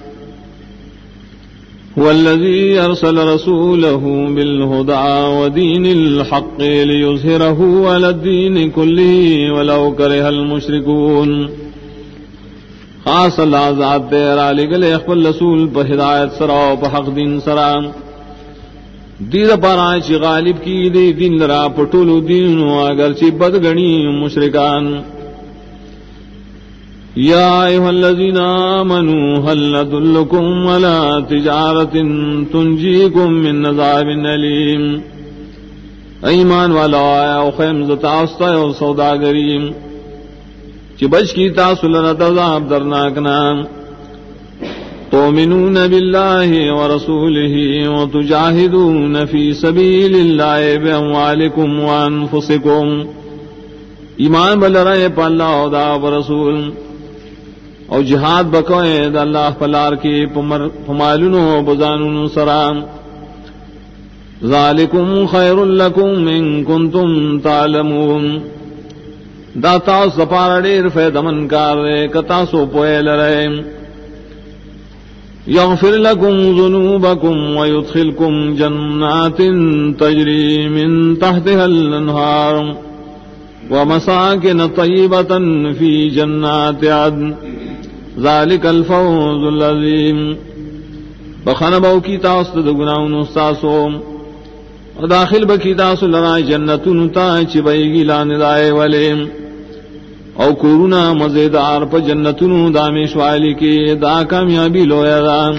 والذی ارسل رسوله بالهدى ودین الحق لیظہرہ علی الدین کلہ ولو کرہ المشرکون خاص اللہ ذات دے را لگلے اخپل رسول پہ ہدایت سرا پہ حق دین سرام دید پارا چی غالب کی دی دین لرا پٹولو دین اگر چی بدگنی مشرکان یا ایھا الذین آمنوا هل ادلکم علی تجارۃ تنجیکم من عذاب الیم. ایمان والا آیا او خیم زتاستا او سوداگریم چی بچ کی تاسو لرا عذاب درناکنا. تؤمنون باللہ ورسولہ وتجاہدون فی سبیل اللہ باموالکم وانفسکم. ایمان بلرائے پا اللہ و دا ورسول او جہاد بکوئے دا اللہ پلار کی پمالنو بزانن سرام. ذالکم خیر لکم ان کنتم تعلمون. دا تاس دپارا دیر فیدمن کار دے کتاسو پوئے لرائے. یغفر لکم ذنوبکم ویدخلکم جنات تجری من تحتها الانہار ومساکن طیبتا فی جنات عدن ذالک الفوز العظیم. بخنبو کی تاس دا گناہن استاسو داخل بکی تاسو لرائی جنتون تا چبئی لان دائے ولیم او کورونا مزیدار پا جنتونو دامیش والی کی دا کامیابی لویا دان.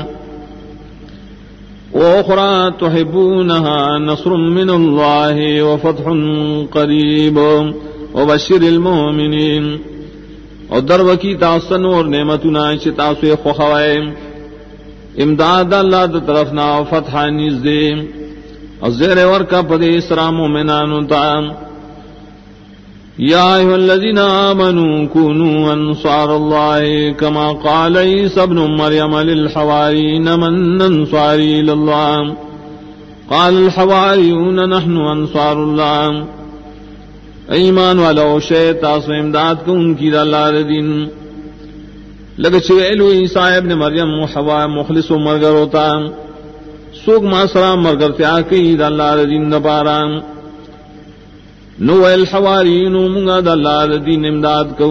واخرى تحبونها نصر من الله وفتح قریب وبشر المؤمنین. او درو کی تاسن اور نعمتنا چی تاسو خوخوائے امداد اللہ دا طرفنا و فتح نزدے اور زیر ورکا پدے اسرا مومنانو تام. یا ایھا الذین آمنوا کونوا انصار اللہ کما قال عیسی ابن مریم للحواریین من انصاری اللہ قال الحواریون نحن انصار اللہ. ایمان والا شیط تاسو امداد کو ان کی اللہ دین لگا چویلو عیسیٰ ابن مریم حوا مخلص و مرگر ہوتا سوک ماسرا مرگر تیاکی دا اللہ دین دپارا. نو الحوارین منگا دا اللہ دین امداد کو.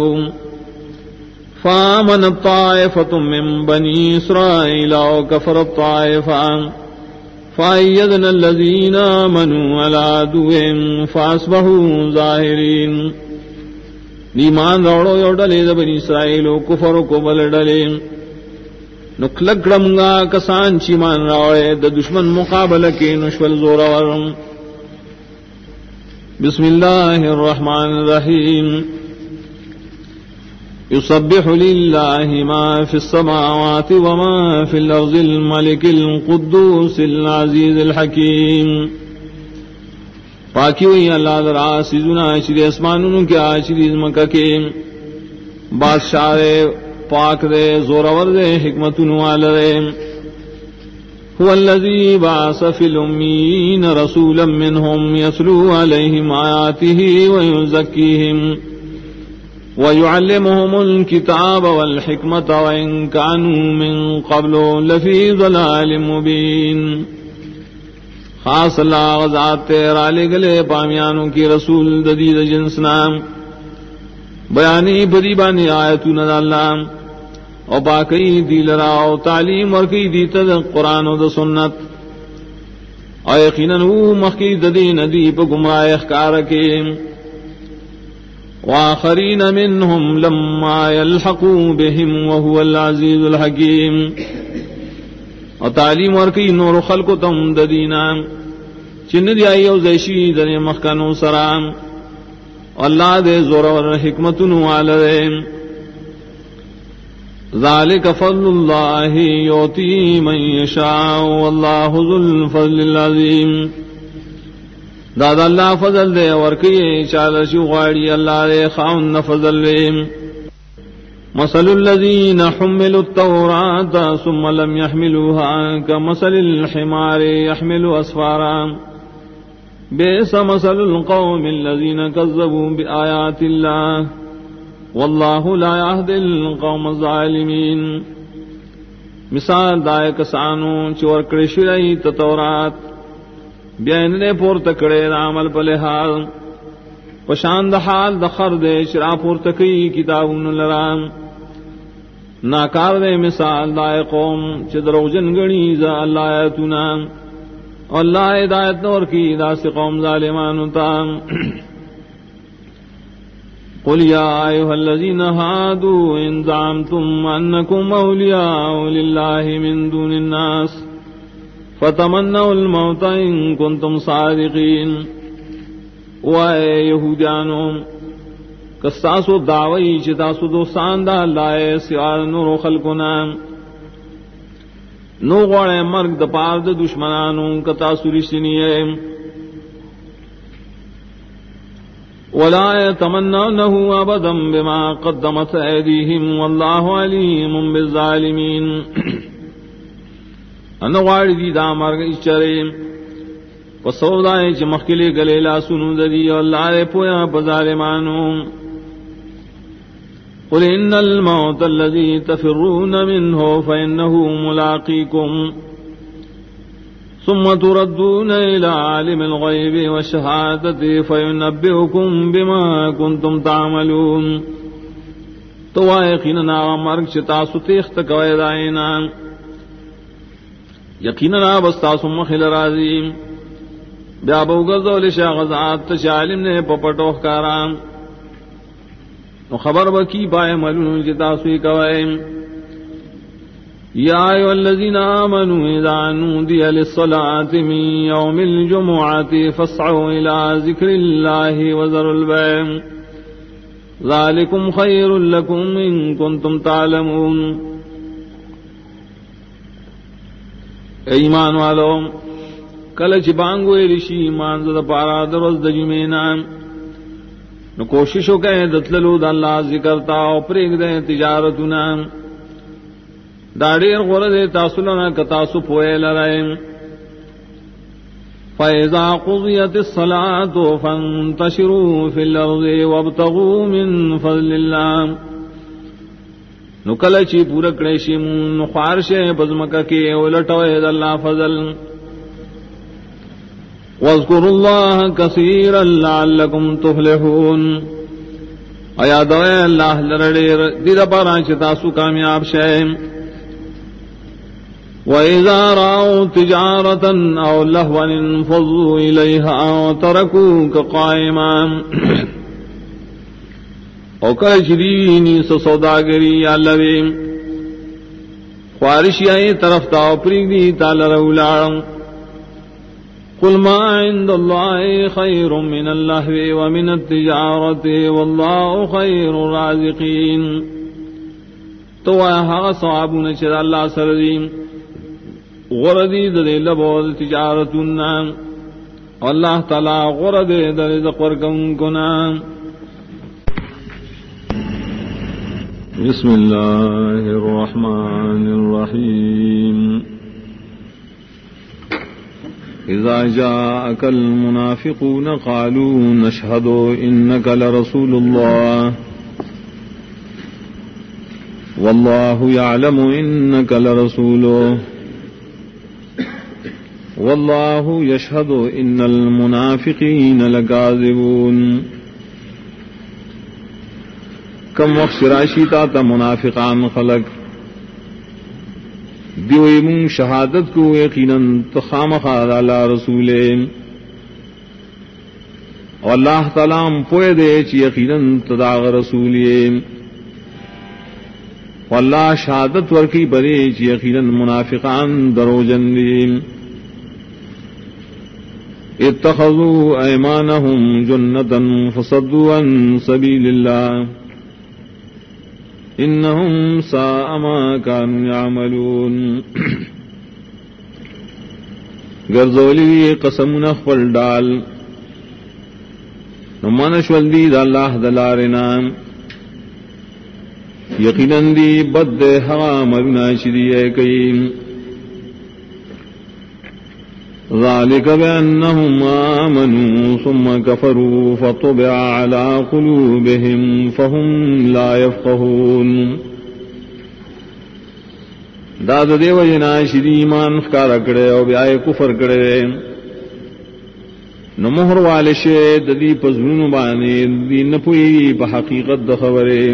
فامن الطائفة من بنی اسرائیل وکفر الطائفة فأيدنا الذین آمنوا علی عدوهم فاصبحوا ظاہرین. ایمان روڑو یو ڈلے دا بنی اسرائیل و کفر کو بل ڈلے نکلکڑمگا کسان چی مان روڑے دا دشمن مقابلہ کے نشول زورورم. بسم اللہ الرحمن الرحیم. یسبح للہ ما فی السماوات وما فی الارض الملک القدوس العزیز الحکیم. پاکی ہوئی اللہ در آسیزنا شری اسمانوں کے آشریز مکہ کے بادشاہ پاک دے زورور دے حکمتن والدے. هو الذی بعث فی الامین رسولا منہم یتلو علیہم آیاته ویزکیہم ویعلمہم الکتاب والحکمت وإن كانوا من قبل لفی ضلال مبین. خاص اللہ غزات تیرا لے گلے پامیانوں کی رسول ددید جنس نام بیانی بدیبانی آیتون اللہ او باقی دی لراو تعلیم ورکی دی تد قرآن و دا سنت او یقیناً او مخی ددین دی پا گمراہ اخکارکی وآخرین منہم لما یلحقو بهم وهو العزیز الحکیم. اور تعلیم ورکی نور خلق تم ددینا چن دی آئی او زیشی دن مخکنو سرام اللہ دے زور ور حکمتن والدے. ذالک فضل اللہ یعطی من یشاء واللہ ذو الفضل العظیم. دادا اللہ فضل دے ورکی چالشی غاڑی اللہ دے خاون فضل دے. مثل الذین حملوا التوراة ثم لم يحملوها كمثل الحمار يحمل أسفارا بئس مثل القوم الذين كذبوا بآيات الله والله لا يهدي القوم الظالمين. مثال دائے کسانو چور کرشرائی تورات بیان نے پور تکڑے عمل پلحال پشاند حال دخر دے شرا پور تکی کتابن لرام ناکار دے مثال دائے قوم چدروجن گنی زا اللہ آیتنا اللہ ہدایت نور کی دا سے قوم ظالمان تا. قل يا أيها الذين هادوا إن زعمتم أنكم أولياء لله من دون الناس فتمنوا الموت إن كنتم صادقين. وَأَيْ يَهُودِانُ کستاسو دعوی چتاسو دوستان دا اللہ سوار نور خلقنا نو غوڑے مرگ دا پار دا دشمنانو کتاسو رشنیے ولا يتمنونه ابدا بما قدمت ايديهم والله عليم بالظالمين. ان غوڑی دی دا مرگ اشرے وسودائے چ مخکلے گلے لا سنو دی اللہ رے پویا بظالمانو. قل ان الموت الذي تفرون منه فانه ملاقيكم ثم تردون الى عالم الغيب والشهادة فينبئكم بما كنتم تعملون. تو یقینا مرگ چتا ستیخت کوي داینا یقینا بستاسو مخل راضی بیا بوغزول شاغزات تشالم نے پپٹو کارام نو خبر بکی پائے ملون جتا سوی کوئے. یا ایھا الذین آمنوا اذا نودی للصلاة من یوم الجمعة فاسعوا الى ذکر اللہ وذروا البیع ذالکم خیر لکم ان کنتم تعلمون. ایمان والو کلچ بانگوئے رشی مانزد پارا درست دجمینا نو کوششو کہیں دتللو دا اللہ ذکرتا او پریگ دیں تجارتنا داڑیر غرد تاسلنا کتاسو پوئے لرائیں. فَإِذَا قُضِيَتِ الصَّلَاةُ فَانْتَشِرُوا فِي الْأَرْضِ وَابْتَغُوا مِنْ فَضْلِ اللَّهِ. نو کلچی پورکڑے شیمون نو خوارشے بزمکہ کے اولٹوئے دا اللہ فضل. واذکروا اللہ کثیرا لعلکم تفلحون. ایا دوئے اللہ لرڑیر دید پارا چتاسو کامیاب شئے. وَإِذَا رَأَوْا تِجَارَةً أَوْ لَهْوًا انفَضُّوا إِلَيْهَا وَتَرَكُوكَ قَائِمًا. او کچرینی سوداگری یا لویم خوارشی آئی طرف تاو پریگی تالر اولاڑ. قل ما عند الله خير من اللهو ومن التجارة والله خير الرازقين. تو ہاں صوابون چر اللہ سردیم غردی دے لبود تجارتنا اللہ تعالی غرد دے رزق ورکن کنا. بسم اللہ الرحمن الرحیم. اذا جاءك المنافقون قالوا نشهد انك لرسول الله والله يعلم انك لرسوله والله يشهد ان المنافقين لكاذبون. کم وقت راشی تا منافقان خلق دیوئی من شہادت کو یقیناً تخام خار اللہ رسول اللہ تعالیٰ پوئے دے چی یقیناً تداغ رسول واللہ شہادت ورکی برے چی یقیناً منافقان درو جندیم. اتخذوا ایمانہم جنتا فصدوا عن سبیل اللہ انہم ساء ما کانوا یعملون. گرزولی قسم نخبر ڈال نمانش والدی دا اللہ دلارنا یقیناً دی بد ہوا مرنا شریع کئی. ذالک بأنہم آمنوا ثم کفروا فطبع على قلوبهم فهم لا يفقهون. داد دیو جنا شری ایمان خکار کڑے او بیائے کفر کڑے نمہر والشے ددی پزنون بانے دی نپوئی بحقیقت دخبرے.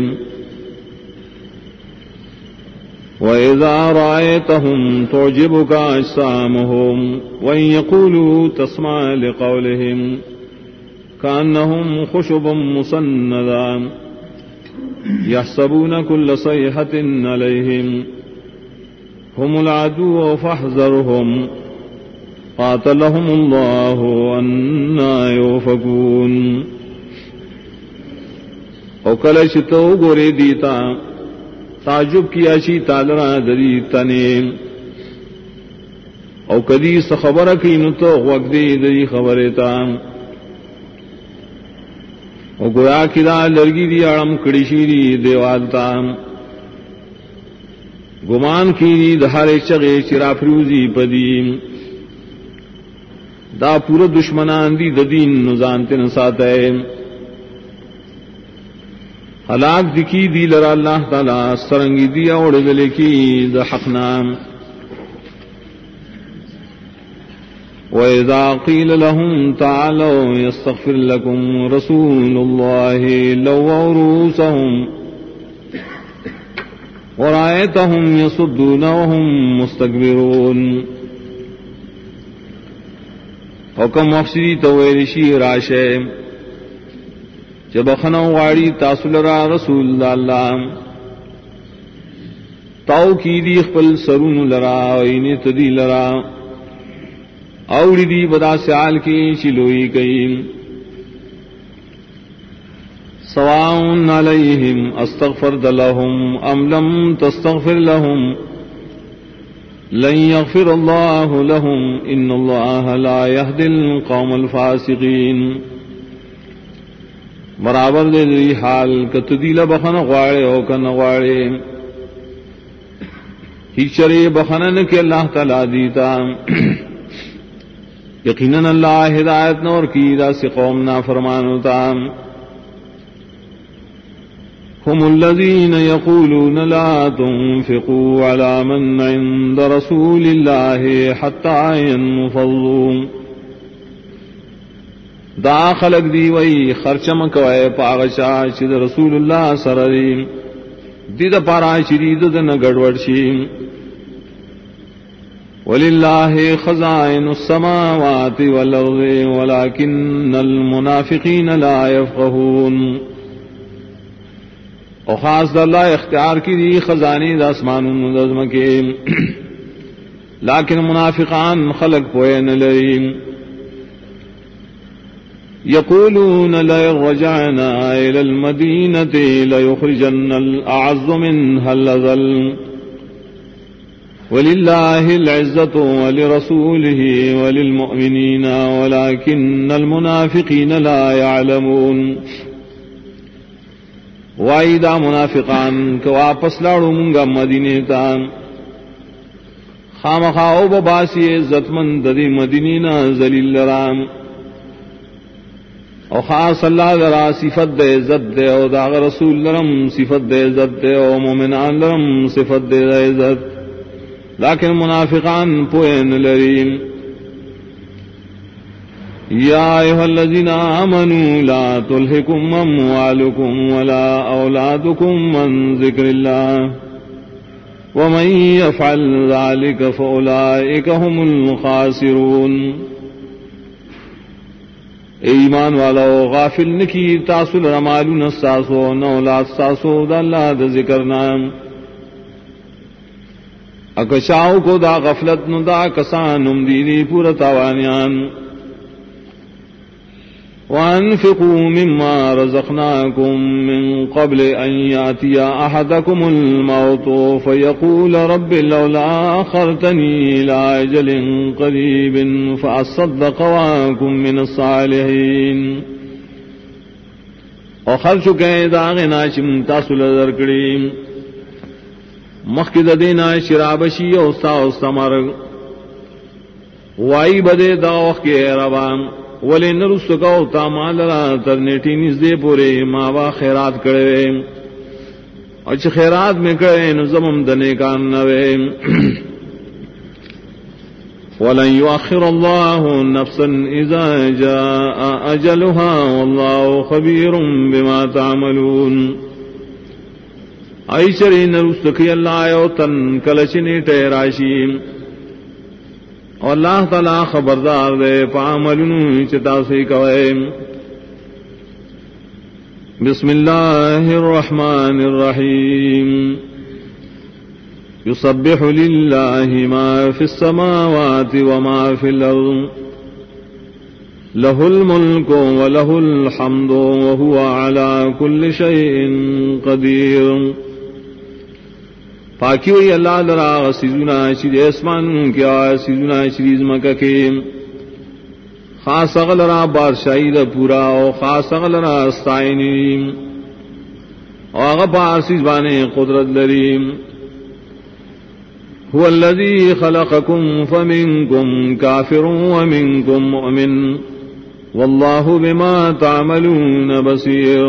وَإِذَا رَأَيْتَهُمْ تُعْجِبُكَ أَجْسَامُهُمْ وَإِنْ يَقُولُوا تَسْمَعْ لِقَوْلِهِمْ كأنهم خشب مسندة يحسبون كل صيحة عليهم هم العدو فاحذرهم قاتلهم الله أنى يؤفكون. او کله چې تو ګورې دیتا تعجب کیا شي تعالی دری تنه او کدی څه خبره کینو ته وګ دی دری خبره تا او ګویا کدا لرګي دی اړم کړي شي دی دیوال تا ګمان کی د هر چغه چې را فروزی پدیم دا پورا دشمنان دی د دین نو ځانته نه ساته ہلاک دکی دی لرا اللہ تعالی سرنگی دیا اور دلے کی دا حق نام. وَإِذَا قِيلَ لَهُمْ تَعَالَوْا يَسْتَغْفِرْ لَكُمْ رَسُولُ اللَّهِ لَوَّوْا رُءُوسَهُمْ وَرَأَيْتَهُمْ يَصُدُّونَ وَهُمْ مُسْتَكْبِرُونَ. حکم مفسری تویرشی راشے جب خنو غاڑی تاسل را رسول اللہ تاؤ کی دی خپل سرون لرا وین تدی لرا اوڑی دی بدا سیال کی چلوئی کئی سواء علیہم استغفرت لهم ام لم تستغفر لهم لن يغفر اللہ لهم ان اللہ لا يهدي القوم الفاسقین. برابر دے دی حال کتدیل بخن غواڑے او کن غواڑے ہی چرے بخنن کے اللہ تعالی دیتا یقیناً اللہ ہدایت نور کی دا سی قوم نا فرمانوتا. هم الذين يقولون لا تنفقوا على من عند رسول الله حتى ينفضوا. دا خلق دی وی خرچم کوئے پاغشا چید رسول اللہ سرریم دید پارا شرید دن گڑوڑ شیم. وللہ خزائن السماوات والارض ولكن المنافقین لا يفقهون. او خاص دا اللہ اختیار کی دی خزانی دا اسمان نظم کے لیکن منافقان خلق پوئے نلریم. يقولون لئن رجعنا إلى المدينة ليخرجن الأعز منها الأذل ولله العزة ولرسوله وللمؤمنين ولكن المنافقين لا يعلمون. وَإِذَا منافقان کو واپس لاڑوں گا مدینے تا خامخاؤ بباسی عزت مند دی مدینینا ذلیل رام او خاص اللہ ذرا صفت دے عزت دے او داغ رسول لرم صفت دے عزت دے او مومنان لرم صفت دے عزت لیکن منافقان پوئن لریم. یا ایھا الذین آمنوا لا تلہکم اموالکم ولا اولادکم عن ذکر اللہ ومن یفعل ذلک فاولئک هم الخاسرون. ایمان والا غافل نکی تاسل رمالون استاسو نولاد استاسو دا اللہ دا ذکر نام اکشاو کو دا غفلت نو دا کسانم دینی پورا تاوانیان. وانفقوا مما رزقناكم من قبل ان ياتي احدكم الموت فيقول رب لولا اخرتني الى اجل قريب فاصدق واكن من الصالحين. او خرچ کئ داغنا چم تاسل درکڑی مخکد دینا شرابشی او استمر وائی بدے دا وقت کے ربام ولی نرست کو تامال را ترنیٹی نزدے پورے ماوا خیرات کرے اچھ خیرات میں کرے نظمم دنے کان نوے. ولن يؤخر الله نفسا اذا جاء اجلها والله خبير بما تعملون. ایشری نرست کی اللہ او تن کلچنی ٹیراشیم اور اللہ تعالی خبردار دے پاملن چتا سے کوئے. بسم اللہ الرحمن الرحیم یسبح للہ ما فی السماوات وما فی الارض لہ الملک ولہ الحمد وہو علی کل شیء قدیر. پاکی ہوئی اللہ لرا سیزنا چیز اسمان کیا سیزنا چیز مکہ کے خاص اغلرا بادشاہی دا پورا او خاص اغلرا استعینی او اغا پارسیز بانے قدرت لریم. هو الذی خلقکم فمنکم کافر ومنکم مؤمن واللہ بما تعملون بصیر.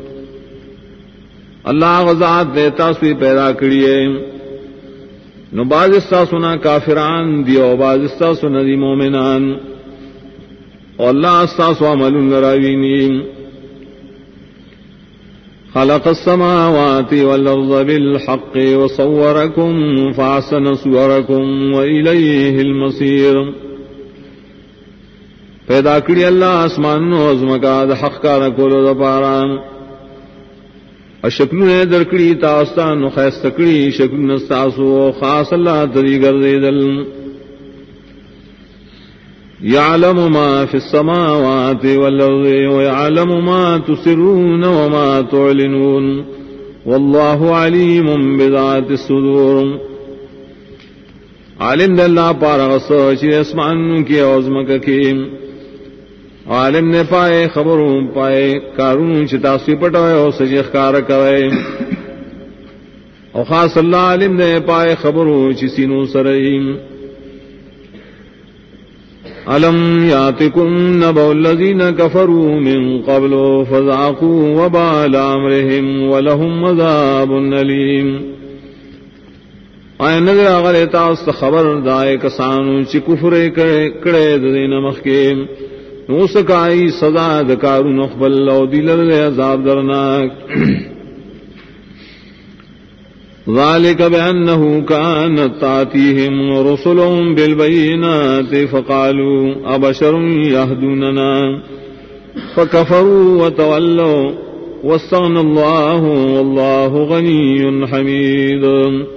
اللہ غزات دے تاسوی پیدا کریے نو باز استاسونا کافران دیو باز استاسونا دی مومنان اور اللہ استاسو عمل لراوینی. خلق السماوات والارض بالحق وصورکم فاحسن صورکم والیہ المصیر. پیدا کری اللہ اسمان و عظمکا دا حق کار کولو دا پاران اور شکلوں نے درکڑی تاستان و خیستکڑی شکلوں نستاسو خاص اللہ تری گردے دل. یعلم ما فی السماوات والارض ویعلم ما تسرون وما تعلنون واللہ علیم بذات الصدور. عالم دلہ پارغ سوچی اسمان کی عظمک کی عالم نے پائے خبروں پائے کارون چتاسی پٹوئے اور سجیخ کار کوئے اور خاص اللہ عالم نے پائے خبروں چسینو سرئیم. علم یاتکم نبأ الذین کفروا من قبل فذاقوا وبال امرهم ولهم عذاب علیم. آئے نظر آغلے تاست خبر دائے کسانو چی کفر کڑے دین مخیم نو سکائی سزا دکارو نخبل او دیلر عذاب درناک. ذالک بأنه كانت تأتيهم رسلهم بالبينات فقالوا أبشر يهدوننا فكفروا وتولوا واستغنى الله والله غني حميد.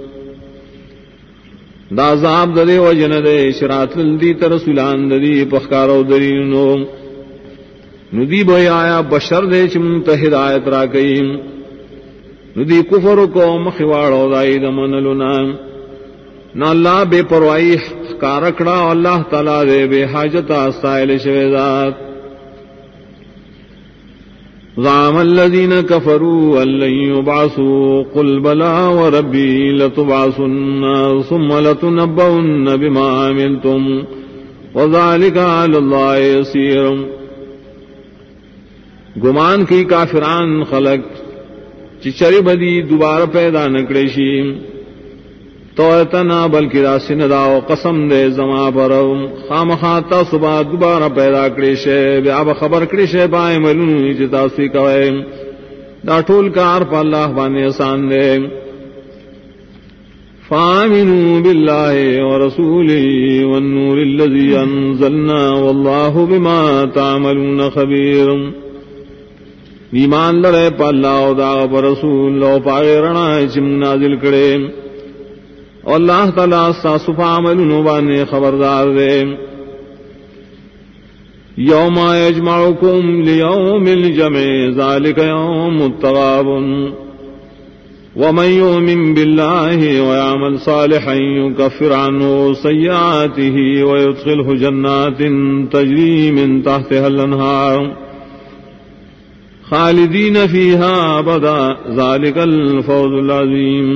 دا عذاب دے وجن دے شرات دی ترسولان دی پخکارو دلینو ندی بھئی آیا بشر دے چمت ہدایت را کئیم ندی کفر کو مخواڑو دائی دمنلنا نا اللہ بے پروائی کارکڑا اللہ تعالی دے بے حاجتا سائل شویدات. زعم الذین کفروا ان لن یبعثوا قل بلا وربی لتبعثن ثم لتنبؤن بما عملتم وذلک علی اللہ یسیر. گمان کی کافران خلق چچری بدی دوبارہ پیدا نکڑیشی تو اتنا بلکہ راسن داو قسم دے زما پر خام خاتا صبح دوبارہ پیدا کریشے بیاب خبر کریشے پائے ملون جتاسی کوئے دا ٹول کار پا اللہ بانے آسان دے. فآمنوا باللہ ورسولہ والنور الذی انزلنا واللہ بما تعملون خبیر. ایمان لڑے پا اللہ و دا پا رسول لو پاگے رنا چم نازل کرے اور اللہ تعالیٰ ساسفا عملنو بانے خبردار دے. یوم یجمعکم لیوم الجمع ذالک یوم التغابن ومن یؤمن باللہ ویعمل صالحا یکفر عنہ سیئاته ویدخلہ جنات تجری من تحتها الانہار خالدین فیہا ابدا ذالک الفوز العظیم.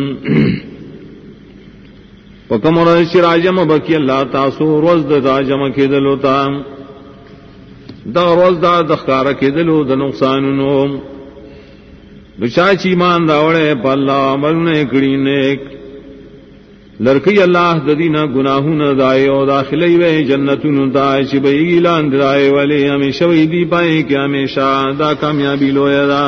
وکم رش راجم بکی اللہ تاسو روز دا راجم کی دلوتا دا روز دا دخکار کی دلو دا نقصاننو بچاچی مان راوڑے پا اللہ عملنے کڑی نیک لڑکی اللہ ددینا گناہون دائے او داخلی وے جنتون دائے چی بئی لان دائے والے ہمیشہ ویدی پائے کہ ہمیشہ دا کامیابی لویا دا.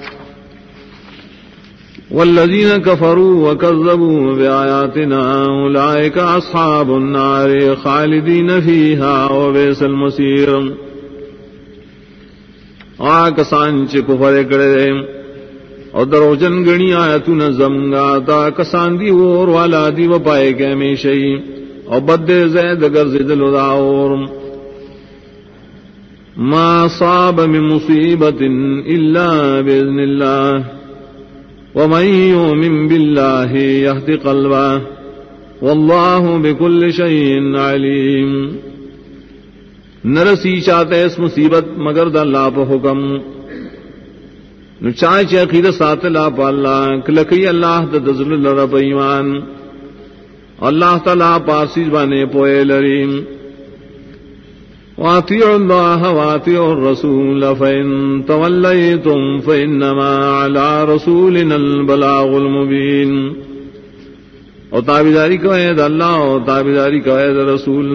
والذین کفروا وکذبوا بآیاتنا اولئک اصحاب النار خالدین فیہا وبئس المصیر. کسان چ کفر کرے اور دروجن گنی آیتنا زمگا تا کسان دی اور والا دی و پائے کے ہمیشہی اور بد زید گرزد لداور ما صاب من مصیبت الا باذن اللہ ومن یؤمن باللہ یہد قلبہ واللہ بکل شیء علیم. نرسی چاہتے اس مصیبت مگر دا اللہ پہ حکم نو چاہے چاہے عقیدہ ساتھ اللہ پہ اللہ کلکی اللہ دا دزل لرب ایمان اللہ تعالیٰ پاسیز بانے پوئے لریم. وَأَطِيعُوا اللَّهَ وَأَطِيعُوا الرَّسُولَ فَإِن تَوَلَّيْتُمْ فَإِنَّمَا عَلَىٰ رَسُولِنَا الْبَلَاغُ الْمُبِينُ. اور تابعداری کا ہے اللہ اور تابعداری کا ہے رسول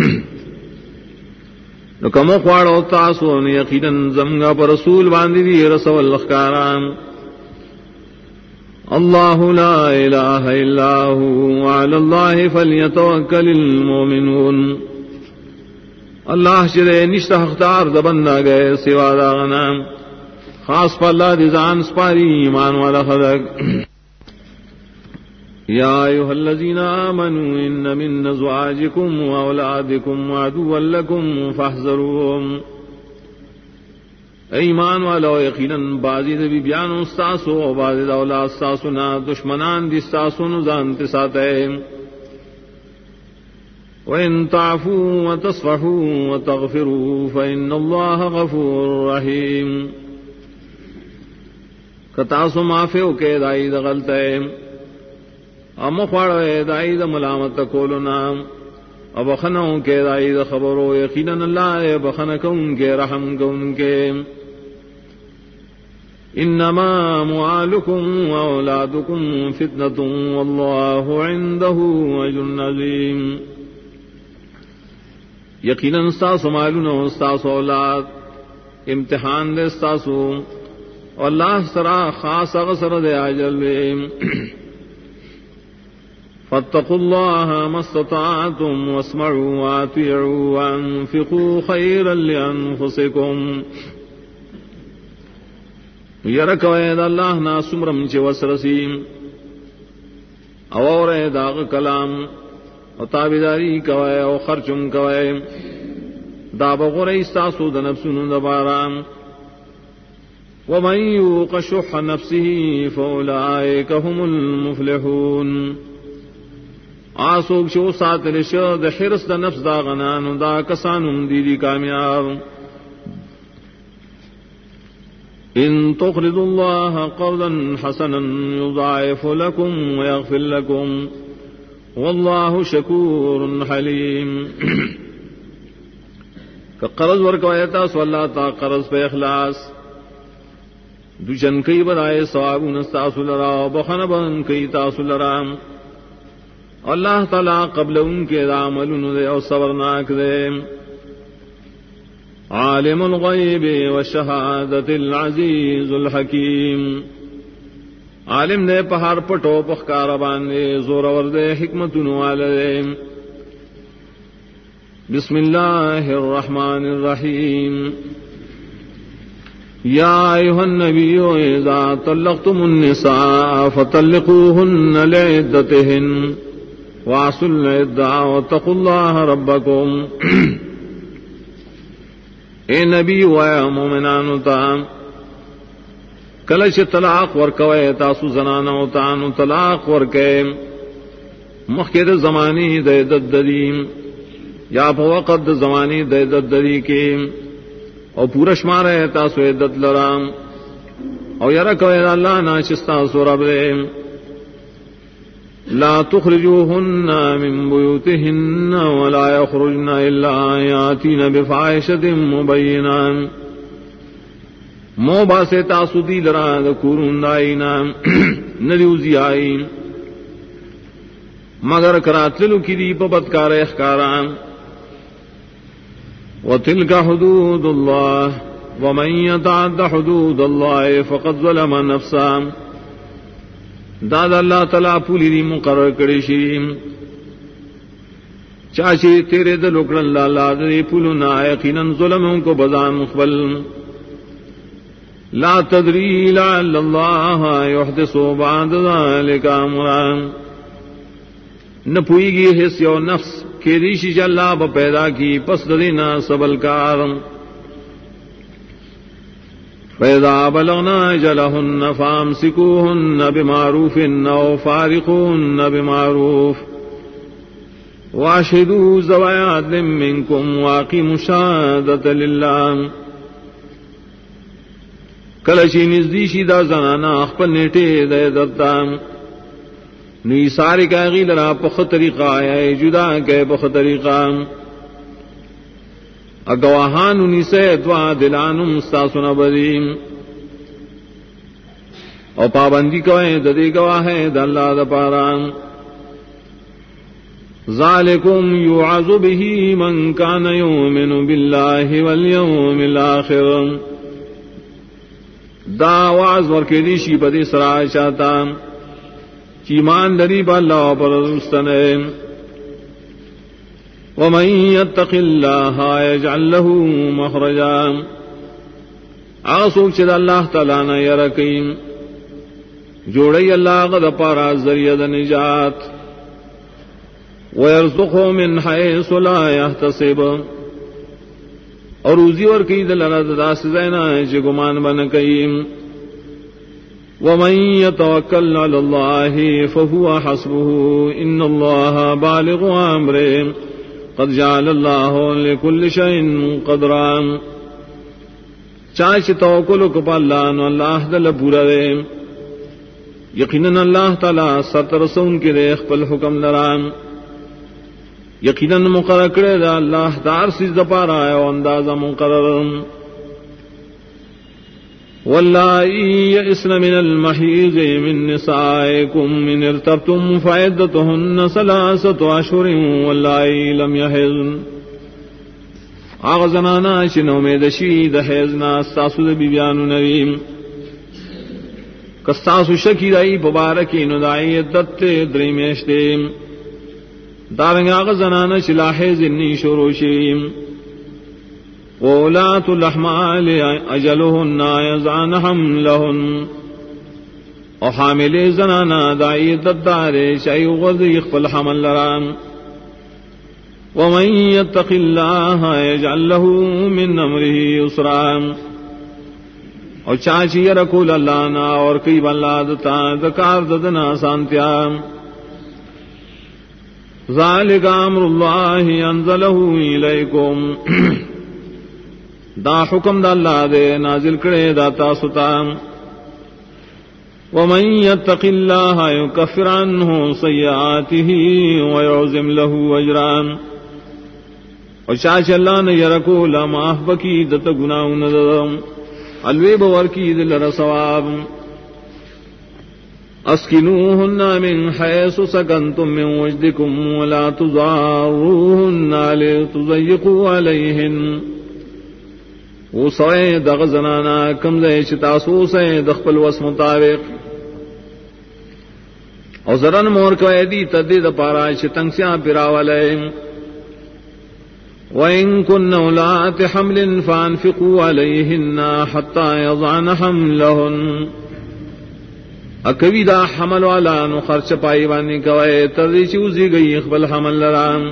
نو کمو خواڑو تاسو نے یقیناً زمگا پر رسول باندھی دی رسول لخکاران. اللہ لا الہ الا ہو وعلی اللہ فلیتوکل المؤمنون. اللہ شرے نشتہ اختار دبندہ گئے سوا داغنا خاص پر اللہ دیزان سپاری ایمان والا خلق. یا ایھا الذین آمنوا ان من ازواجکم واولادکم عدوا لکم فاحذروہم. ایمان والا یقیناً بعضی نبی بیان استاسو و بعضی اولاد استاسو نا دشمنان دی استاسو نزانت ساتے. وَإِن تَعْفُوا وَتَصْفَحُوا وَتَغْفِرُوا فَإِنَّ اللَّهَ غَفُورٌ رَحِيمٌ. کتاسو معافیو کے دائی دا غلطے امخواڑو دائی دا ملامت کولنا ابخنوں کے دائی دا خبرو یقیناً اللہ بخنکون کے رحم کون کے. انما اموالکم واولادکم فتنۃ واللہ عنده اجر عظیم. یقیناً استاسو مالونو استاسو اولاد امتحان دے استاسو اور اللہ سرا خاص اغسر دے آجل دے. فاتقوا اللہ ما استطعتم واسمعوا واطیعوا وانفقوا خیرا لانفسکم. یرکوید اللہ نا سمرم چے وسرسیم اور داغ کلام اور تابداری کوئے اور خرچم کوئے دا بغوری استاسو دا نفسون دبارام. ومن یوق شح نفسه فاولئک هم المفلحون. آسوک شو ساتر شو دا حرس دا نفس دا غنان دا کسانم دیدی کامیاب. ان تقرضوا الله قرضا حسنا يضاعف لكم ويغفر لكم واللہ شکور حلیم. کہ قرض ورکوایتا سو اللہ تا قرض پہ اخلاص دوچن کئی بدائے ثوابون استاسو لرا بخن بن کئی تاسو لرا. اللہ تعالی قبل ان کے عملون دے اور صبرناک دے. عالم الغیب والشہادۃ العزیز الحکیم. عالم دے پہاڑ پٹو پخکار باندے زور ور دے حکمت والے. بسم اللہ الرحمن الرحیم. یا ایھا النبی اذا طلقتم النساء فطلقوهن لعدتهن واعصوا العدة واتقوا الله ربكم. اے نبی و مومنانو تام کلش طلاق ورکوے تاسو زنانو تانو طلاق ورکے مخیر زمانی دے دددیم یا پا وقت زمانی دے دددی کے او پورا شمارے تاسو عدت لرام او یرکوے اللہ ناشستا سو رب دے. لا تخرجوهن من بيوتهن ولا يخرجن الا ياتين بفاحشة مبينة. مو باسے تاسو دی لرا دکورون دائینا نریوزی آئی مگر کراتلو کی دی پا بدکار اخکاران. وَتِلْكَ حُدُودُ اللَّهِ وَمَنْ يَتَعَدَّ حُدُودَ اللَّهِ فَقَدْ ظَلَمَ نَفْسَهُ. داد اللہ تعالیٰ پولی دی مقرر کرے شیم چاچے تیرے دل اکڑن لالا دے پولو نا یقیناً ظلموں کو بزان مخبل. لا تدری لعل اللہ یحدث بعد ذلک امرا، نہ پوئی گی حس یو نفس کہ ریشی اللہ با پیدا کی پس دینا سبل کارم. فَإِذَا بَلَغْنَا أَجَلَهُنَّ فَأَمْسِكُوهُنَّ بِمَعْرُوفٍ أَوْ فَارِقُوهُنَّ بِمَعْرُوفٍ وَأَشْهِدُوا ذَوَيْ عَدْلٍ مِّنكُمْ وَأَقِیمُوا الشَّهَادَةَ لِلَّهِ. کلچی نزدیشی دا زنانا اخپل نیٹے دے دتام نوی ساری کا غیل را پخ طریقہ آیا جدا کے پخ طریقہ اگواہان انہی سے دعا دلانم ستاسن بدیم او پابندی کوئے ددی گواہ ہے دا اللہ دا پارام. ذالکم یعظ به من کان یؤمن باللہ والیوم الاخر، دا واز ورکی دیشی پدی سرا چاہتا چیمان لری با اللہ پر رستنے. ومن یتق اللہ یجعل له مخرجا، آسوک چد اللہ تعالیٰ نا یرکیم جوڑی اللہ غد پارا ذریعہ دا نجات. ویرزقه من حیث لا یحتسب، اور روزی ورکی دلالت دا سزینا چی گمان بنکیم. ومن يتوكل على الله فهو حسبه ان الله بالغ امره قد جعل الله لكل شيء قدرا. چاہے توکل کو اللہ نو اللہ دل پورا دے، یقیناً اللہ تعالی ستر سون کے دے خپل حکم لرام. یقیناً مقرر کرے دا اللہ دار سیز دپارا ہے و اندازہ مقرر. واللائی یئسن من المحیض من نسائکم من ارتبتم فعدتهن ثلاثة اشہر واللائی لم یحضن. آغا زنانا چنو میں دشید حیضنا استاسو دا بیبیانو نویم کستاسو شکی دائی پبارکی ندائی عدت دریمیشتیم. دارنگ آغا زنانا چلا حیض انی شروشیم. وَأُولَاتُ الْأَحْمَالِ أَجَلُهُنَّ يَضَعْنَ حَمْلَهُنَّ، اور حامل زنانا دائی ددار شای غذی خپل حمل لرام. وَمَن يَتَّقِ اللَّهَ يَجْعَل لَّهُ مِنْ أَمْرِهِ يُسْرًا، اور چاچی رکول اللہ نا اور کئی بلادتا دکار ددنا سانتیا. ذَلِكَ أَمْرُ اللَّهِ أَنزَلَهُ إِلَيْكُمْ، دا حکم دا اللہ دے نازل کرے دا تاستا. ومن يتق اللہ یکفر عنہ سیئاته ویعظم له اجرا، اور چاچ اللہ نے یرکو لماح بکی دت گناہ ندم الوی بور کی دل رسواب. اسکنوہن من حیث سکنتم من وجدکم ولا تضاروہن لتضیقوا علیہن، وہ سوئے دغ زنانا کم دے چتاسو سے دخپل وس مطابق. اور زرن مور کو ایدی تدید پارا چتنگ سیاں پراولے. وَإِن كُنَّ أُولَاتِ حَمْلٍ فَأَنفِقُوا عَلَيْهِنَّ حَتَّى يَضَعْنَ حَمْلَهُنَّ، اکوی دا حمل والا نو خرچ پائی بانی کوئے تردی چوزی گئی اخبل حمل لرام.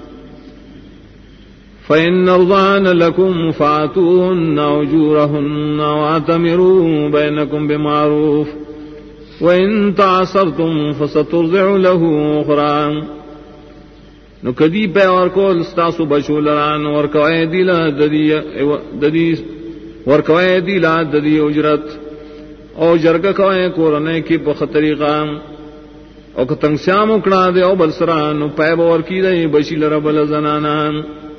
فَإِنَّ أَرْضَعْنَ لَكُمْ فَآتُوهُنَّ أُجُورَهُنَّ وَأَعْتَمِرُوا بَيْنَكُمْ بِمَعْرُوفٍ وَإِن تَعَسَرْتُمْ فَسَتُرْضِعُ لَهُ أُخْرَى. نو کدی پہ اور کو استاسو بچو لران ورکوئے دیلا ددی اجرت او جرگ کوئے کورنے کی پخ طریقہ او کتنگ سیام اکڑا دے او بلسران نو پہ بور کی دے بچی لربل زنانان.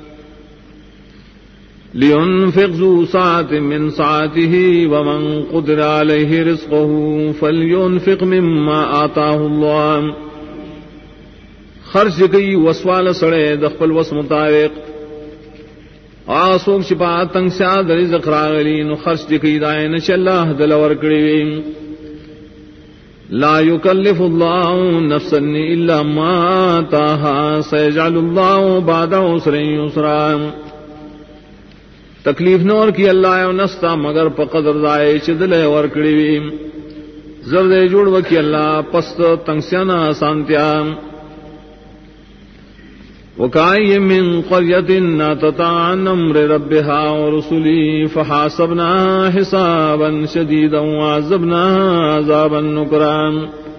لِيُنْفِقْ ذُو سَعَةٍ مِّن سَعَتِهِ وَمَنْ قُدِرَ عَلَيْهِ رِزْقُهُ فَلْيُنْفِقْ مِمَّا آتَاهُ اللَّهُ. خرچ گئی وسوال سڑے دخپل وس مطابق. آسوک شپا تنگ سیاد رزق راغلی نو خرچ گئی دائن چ اللہ دلور کڑی. لا يكلف الله نفسا إلا ما آتاها سيجعل الله بعد عسر يسرا. تکلیف نور کی اللہ او نستا مگر پا قدر دائے چی دلے ورکڑی وی زرد جوڑ وکی اللہ پست تنگسیانا سانتیا وکائی من قریت ناتت عن امر ربها ورسلی فحاسبناها حسابا شدیدا وعذبناها عذابا نکران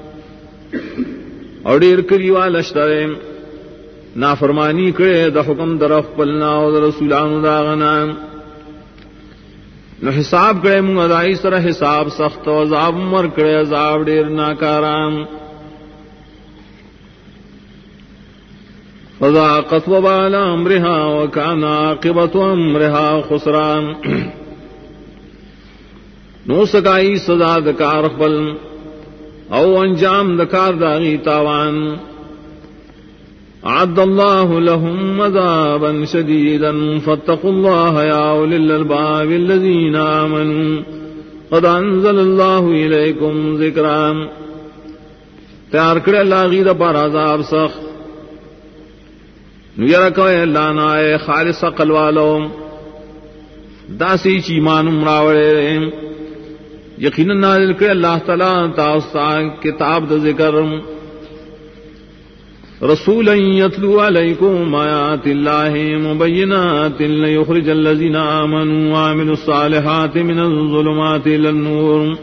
اور دیر کلیوال اشترے نافرمانی کرے دا حکم در اخبرنا و دا رسولان داغنا نو حساب کرے منگ ادائی سر حساب سخت و عذاب مر کرے عذاب دیر ناکارام فذاقت وبال امرها وكان عاقبت امرها خسران نو سکائی سزا دکار اخبر او انجام دکار داغی تاوان عد الله لهم عذابا شديدا فاتقوا الله يا أولي الألباب الذين آمنوا قد أنزل الله إليكم ذكرا تیار کرے اللہ غیر پر عذاب سخت نویرکو اللہ نائے خالص عقل والو داسی چیمان امراوڑے یقینا نازل کرے اللہ تعالیٰ تاستا کتاب دا ذکر رسولا يتلو عليكم آيات الله مبينات ليخرج الذين آمنوا وعملوا الصالحات من الظلمات إلى النور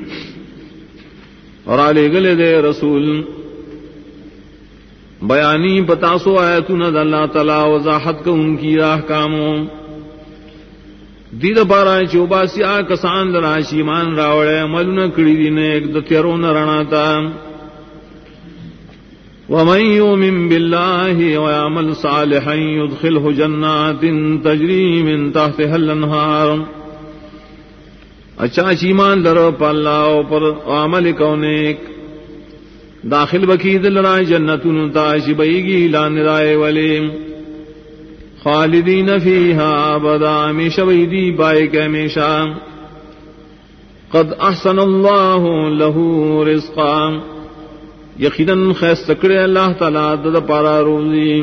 اور علی گلے دے رسول بیانی بتاسو آیتنا دا اللہ تعالی وضاحت کو ان کی احکاموں دید پارا چوباسی کسان دراشی مان راوڑے عملنا کڑی دین ایک دتیرون رناتا ومن يؤمن بالله ويعمل صالحا يدخله جنات تجري من تحتها الانهار اچھا ایمان در پر اللہ پر عمل کونیک داخل بکی دل رائے جنتون تاش بیگی لان رائے ولی خالدین فیہا ابدا ہمیشہ بیدی بائک ہمیشہ قد احسن اللہ له رزقا یقیناً خیست کرے اللہ تعالیٰ دد پارا روزی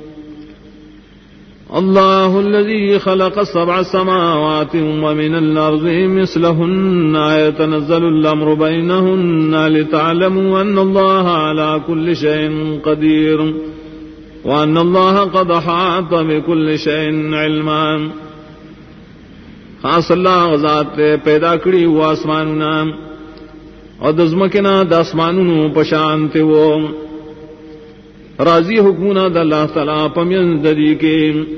اللہ الذي خلق 7 سماوات ومن الأرض مثلهن يتنزل الأمر بينهن لتعلموا أن الله على كل شيء قدير وأن الله قد أحاط بكل شيء علما خاص اللہ ذات پیدا کری ہوا آسماننا اور دزمکنا داسمانونو پشانتے وہ راضی حکمنا دا اللہ تعالیٰ پمین دری کے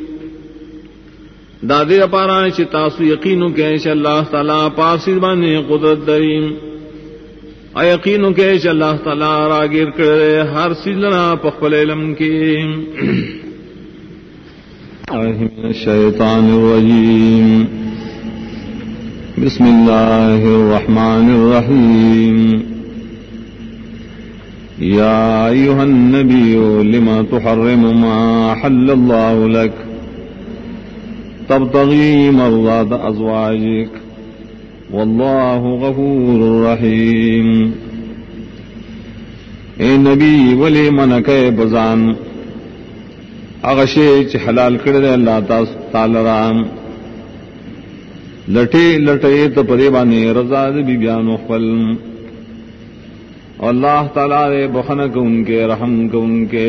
دادے اپارا چی تاسو یقینو کے چی اللہ تعالیٰ پاسی بانے قدرت دریم یقینو کے چی اللہ تعالیٰ راگیر کرے ہر سیدنا پخپل علم کے من الشیطان الرجیم بسم اللہ الرحمن الرحیم یا ایہا النبی لما تحرم ما حل اللہ لک تبتغی مرضات ازواجک واللہ غفور رحیم اے نبی ولی منکے بزان اغشے چ حلال کردے اللہ تعالی رام لٹے لٹے تو پرے بانے رضا بی بیانو خپل اللہ تعالی دے بخن کو ان کے رحم کو ان کے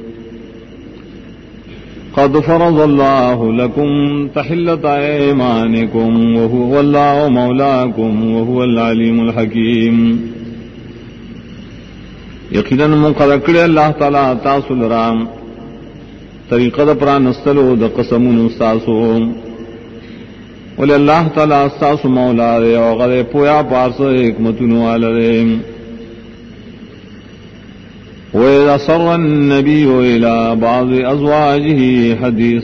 قد فرض اللہ لکم تحلت ایمانکم وهو اللہ مولاکم وهو العلیم الحکیم یقیناً مقرر کرے اللہ تعالی تاسو لرام طریقہ دا پرانستلو دا قسمون استاسو ولی اللہ تعالی استاسو مولا دے وغد پویا پارس حکمتنو آل دے وَإِذَا صَرَّ النَّبِيُّ إِلَى بَعْضِ أَزْوَاجِهِ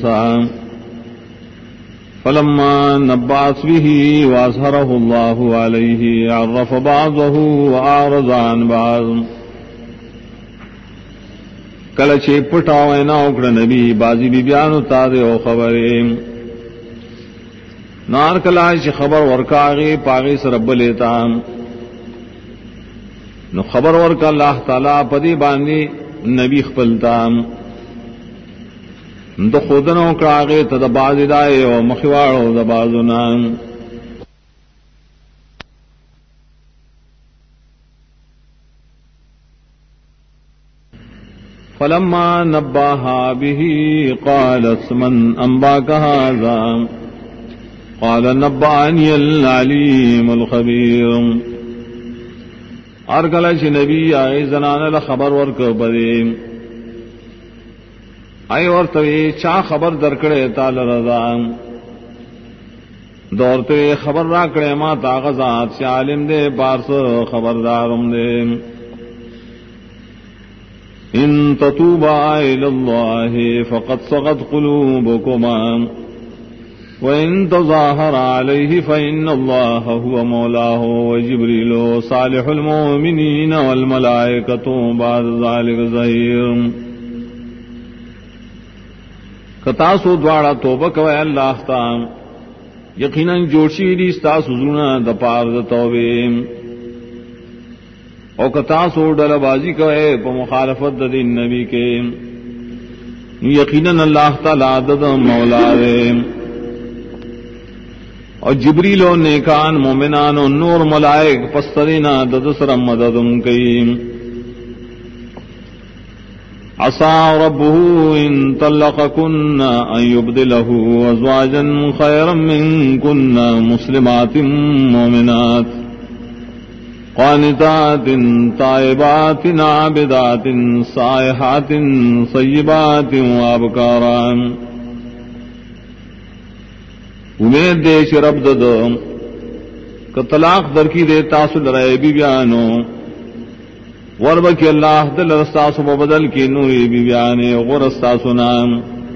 حَدِيثًا فَلَمَّا نَبَّأَتْ بِهِ وَأَظْهَرَهُ اللَّهُ عَلَيْهِ عَرَّفَ بَعْضَهُ وَأَعْرَضَ عَنْ بَعْضٍ کلچے پٹاوے نہ اکڑ نبی بازی بی بیانو تارے او خبرے نار کلاش خبر ورکاغی پاغی سرب لیتا نو خبر ورکا اللہ تعالی پدی باندی نبی خپلتا د خودنو کراغه ته د باز دای او مخواړو د بازونه فلما نباها به قالت من انباك هذا قال نبأني العليم الخبير. ارگل چ نبی آئے زنان ل خبر ورک بدے آئے اور توی چا خبر درکڑے تال رضا دورتے خبر راکڑے ما تاغذات سے عالم دے پارس خبردارم دے. ان تتوبا الى الله فقد صغت قلوبكما وإن تظاهر عليه فإن الله هو مولاه وجبريل صالح المؤمنين والملائكة بعد ذلك ظهير. کتاسو دوارا توبہ کوئے اللہ تا یقیناً جوشی دی ستاسو زرنا دا پار دا توبے او کتاسو ڈل بازی کوئے پا مخالفت دا دین نبی کے یقیناً اللہ تعالی دا مولا دے اور جبریل و نیکان مومنان و نور ملائک پسترینا ددسر مددم کئیم. عسى ربه إن طلقكن أن يبدله أزواجا خيرا منكن مسلمات مؤمنات قانتات تائبات عابدات سائحات صيبات وابكارا. امید دے شرب دد کہ طلاق در کی دے تاسو لرائے بی بیانو ورب کی اللہ دل رستاسو بدل کی نوری بی بیانے غور استاسو نام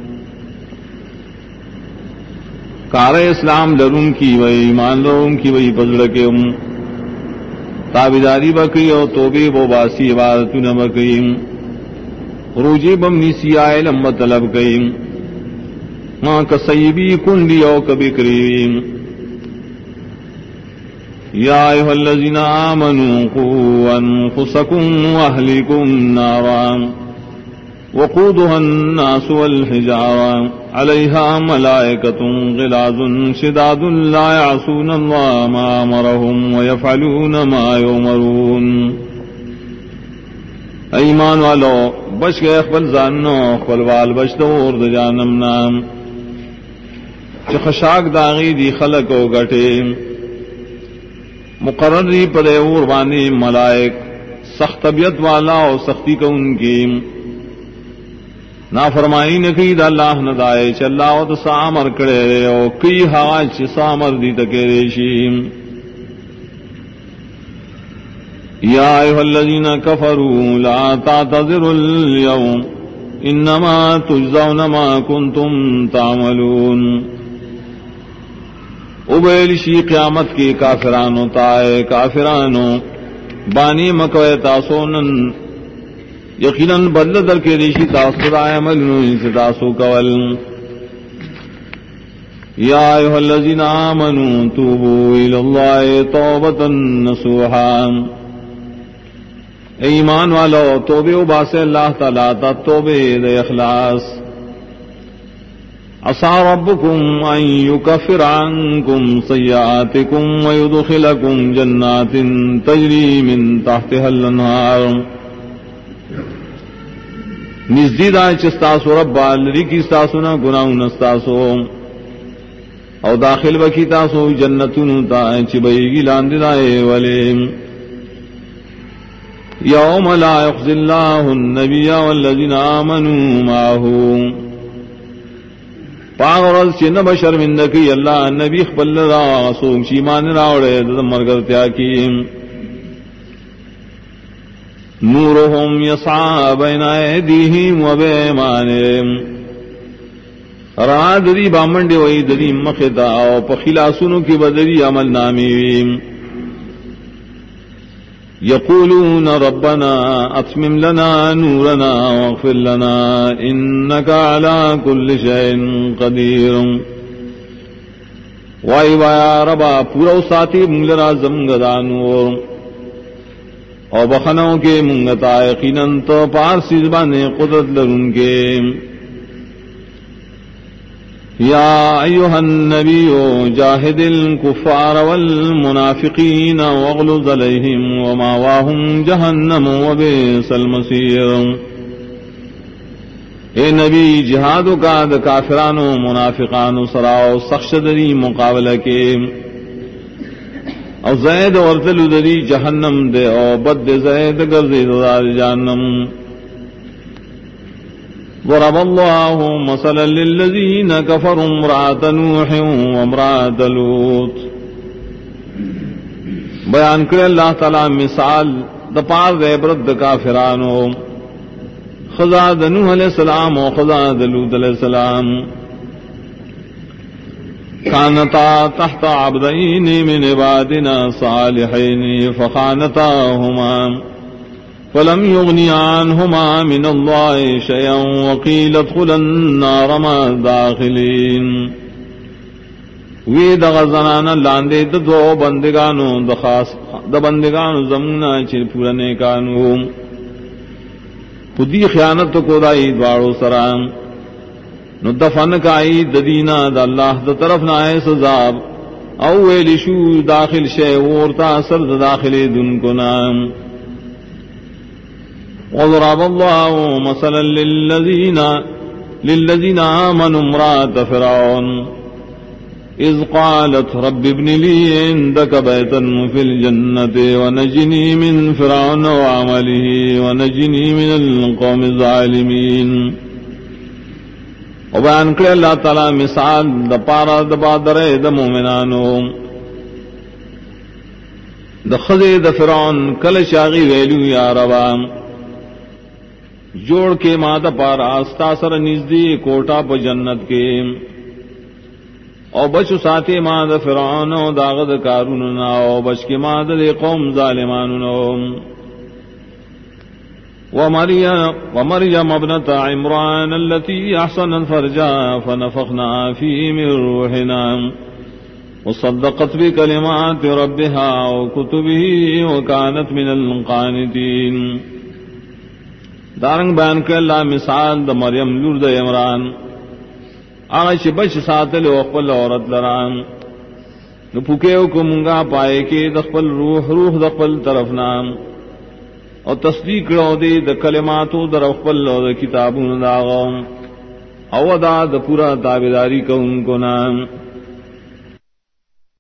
کار اسلام لرون کی وی ایمان لرون کی وی پزڑکے تابداری بکی او توبی بو باسی عبادتو نبکیم روجی بمنی سیائی لمبا طلب کیم ماں کسیبی کنڈی او کبھی کریم. یا ایھا الذین آمنوا قوا انفسکم واہلیکم نارا وقودها الناس والحجارة علیہا ملائکۃ غلاظ شداد لا یعصون اللہ ما امرهم ویفعلون ما یؤمرون. ایمان والو بچ گئے اخبر زانو اخبر وال بچ دور د جانم نام چ خشاک داغی دی خلق و گٹے مقرری پدے اور بانی ملائک سخت طبیعت والا اور سختی کو ان کی نافرمائی نکی دا اللہ ندائے چ اللہ و تسامر کرے او کی حاج سامر دی تکے ریشیم. یا ایھا الذین کفروا لا تعتذروا اليوم انما تجزون ما کنتم تعملون. ابیلشی قیامت کی کافرانو تائے کافرانو بانی مکوے تاسونن یقیناً بدل در کے ریشی تاثر عملنو انس تاسو کول. یا ایھا الذین آمنوا توبوا الی اللہ توبۃ نصوحا. ایمان والو توبے و باسے اللہ تعالیٰ تا توبے دے اخلاص. عسى ربكم أن يكفر عنكم سيئاتكم ويدخلكم جنات تجري من تحتها الأنهار. نزدیدہ چستاسو رب بالری کی ستاسونا گناہون استاسو او داخل بکی تاسو جنتون تا چبئیگی لانددائے ولیم. یوم لا یخزی اللہ النبی والذین آمنوا معه. پاغرز چی نب شرمندکی اللہ نبی خبل را سوم شیمان راوڑے دمر کرتیا کی. نورهم یسعى بین ایدیہم و بیمانہم. را دری بامنڈی وی دری مخدا او پخلاسونو کی بدری عمل نامی. یقولون ربنا اتمم لنا نورنا واغفر لنا انك على كل شيء قدير. وائی وایا ربا پورا ساتھی منگلرا زمگدا نور او بخنوں کے منگتا یقیناً تو پارسی زبان قدرت لرن کے. يا أيها النبي جاهد الكفار والمنافقين واغلظ عليهم ومأواهم جهنم وبئس المصير. اے نبی جہاد کا د کافرانو منافقانو سراو سخشدری مقابلہ کے او زید ورتلو دری جہنم دے او بد زید گردی دار جہنم. ضرب الله مثلا للذين كفروا امرأة نوح وامرأة لوط. بیان کرے اللہ تعالی مثال د پار دے عبرت د کافرانو خدا د نوح علیہ السلام و خدا د لوط علیہ السلام. كانتا تحت عبدين من عبادنا صالحين فخانتاهما فلم يغني عنهما من الله شيئا وقيل ادخلا النار مع الداخلين. وی د غزنانا لاندې د دو بندگانو د خاص د بندگانو زمنا چې پورا نه کانو پدی خیانت کو دای دواړو سره نو دفن کای د دینا د الله د طرف نه ہے سزا او ویل شو داخل شی ورتا سر د داخلي دن کو نام. وضرب الله مثلا للذين آمنوا امرأة فرعون إذ قالت رب ابن لي عندك بيتا في الجنة ونجني من فرعون وعمله ونجني من القوم الظالمين. وبیان کرے اللہ تعالی مثال د پارا د بادرے د مومنانو د خزے د فرعون کل شاغی ویلو یا ربا جوڑ کے ماں پارا آستا سر نزدی کوٹا پا جنت کے او بچ ساتے ماں دا فرعون او داغد کارون او بچ کے ماں دا قوم ظالمان ومريم ابنة عمران التي أحصنت فرجها فنفخنا فيه من روحنا وصدقت بكلمات ربها وكتبه وكانت من القانتين. دارنگ بیان کے اللہ مثال دا مریم لور دا عمران آغا چی بچ ساتل اخپل عورت لران نو پکیو کو منگا پائے کے دخپل روح دخپل طرف نام اور تصدیق رو دے دا کلماتو در اخپل دا کتابون داغا او دا پورا تابداری کو ان کو نام.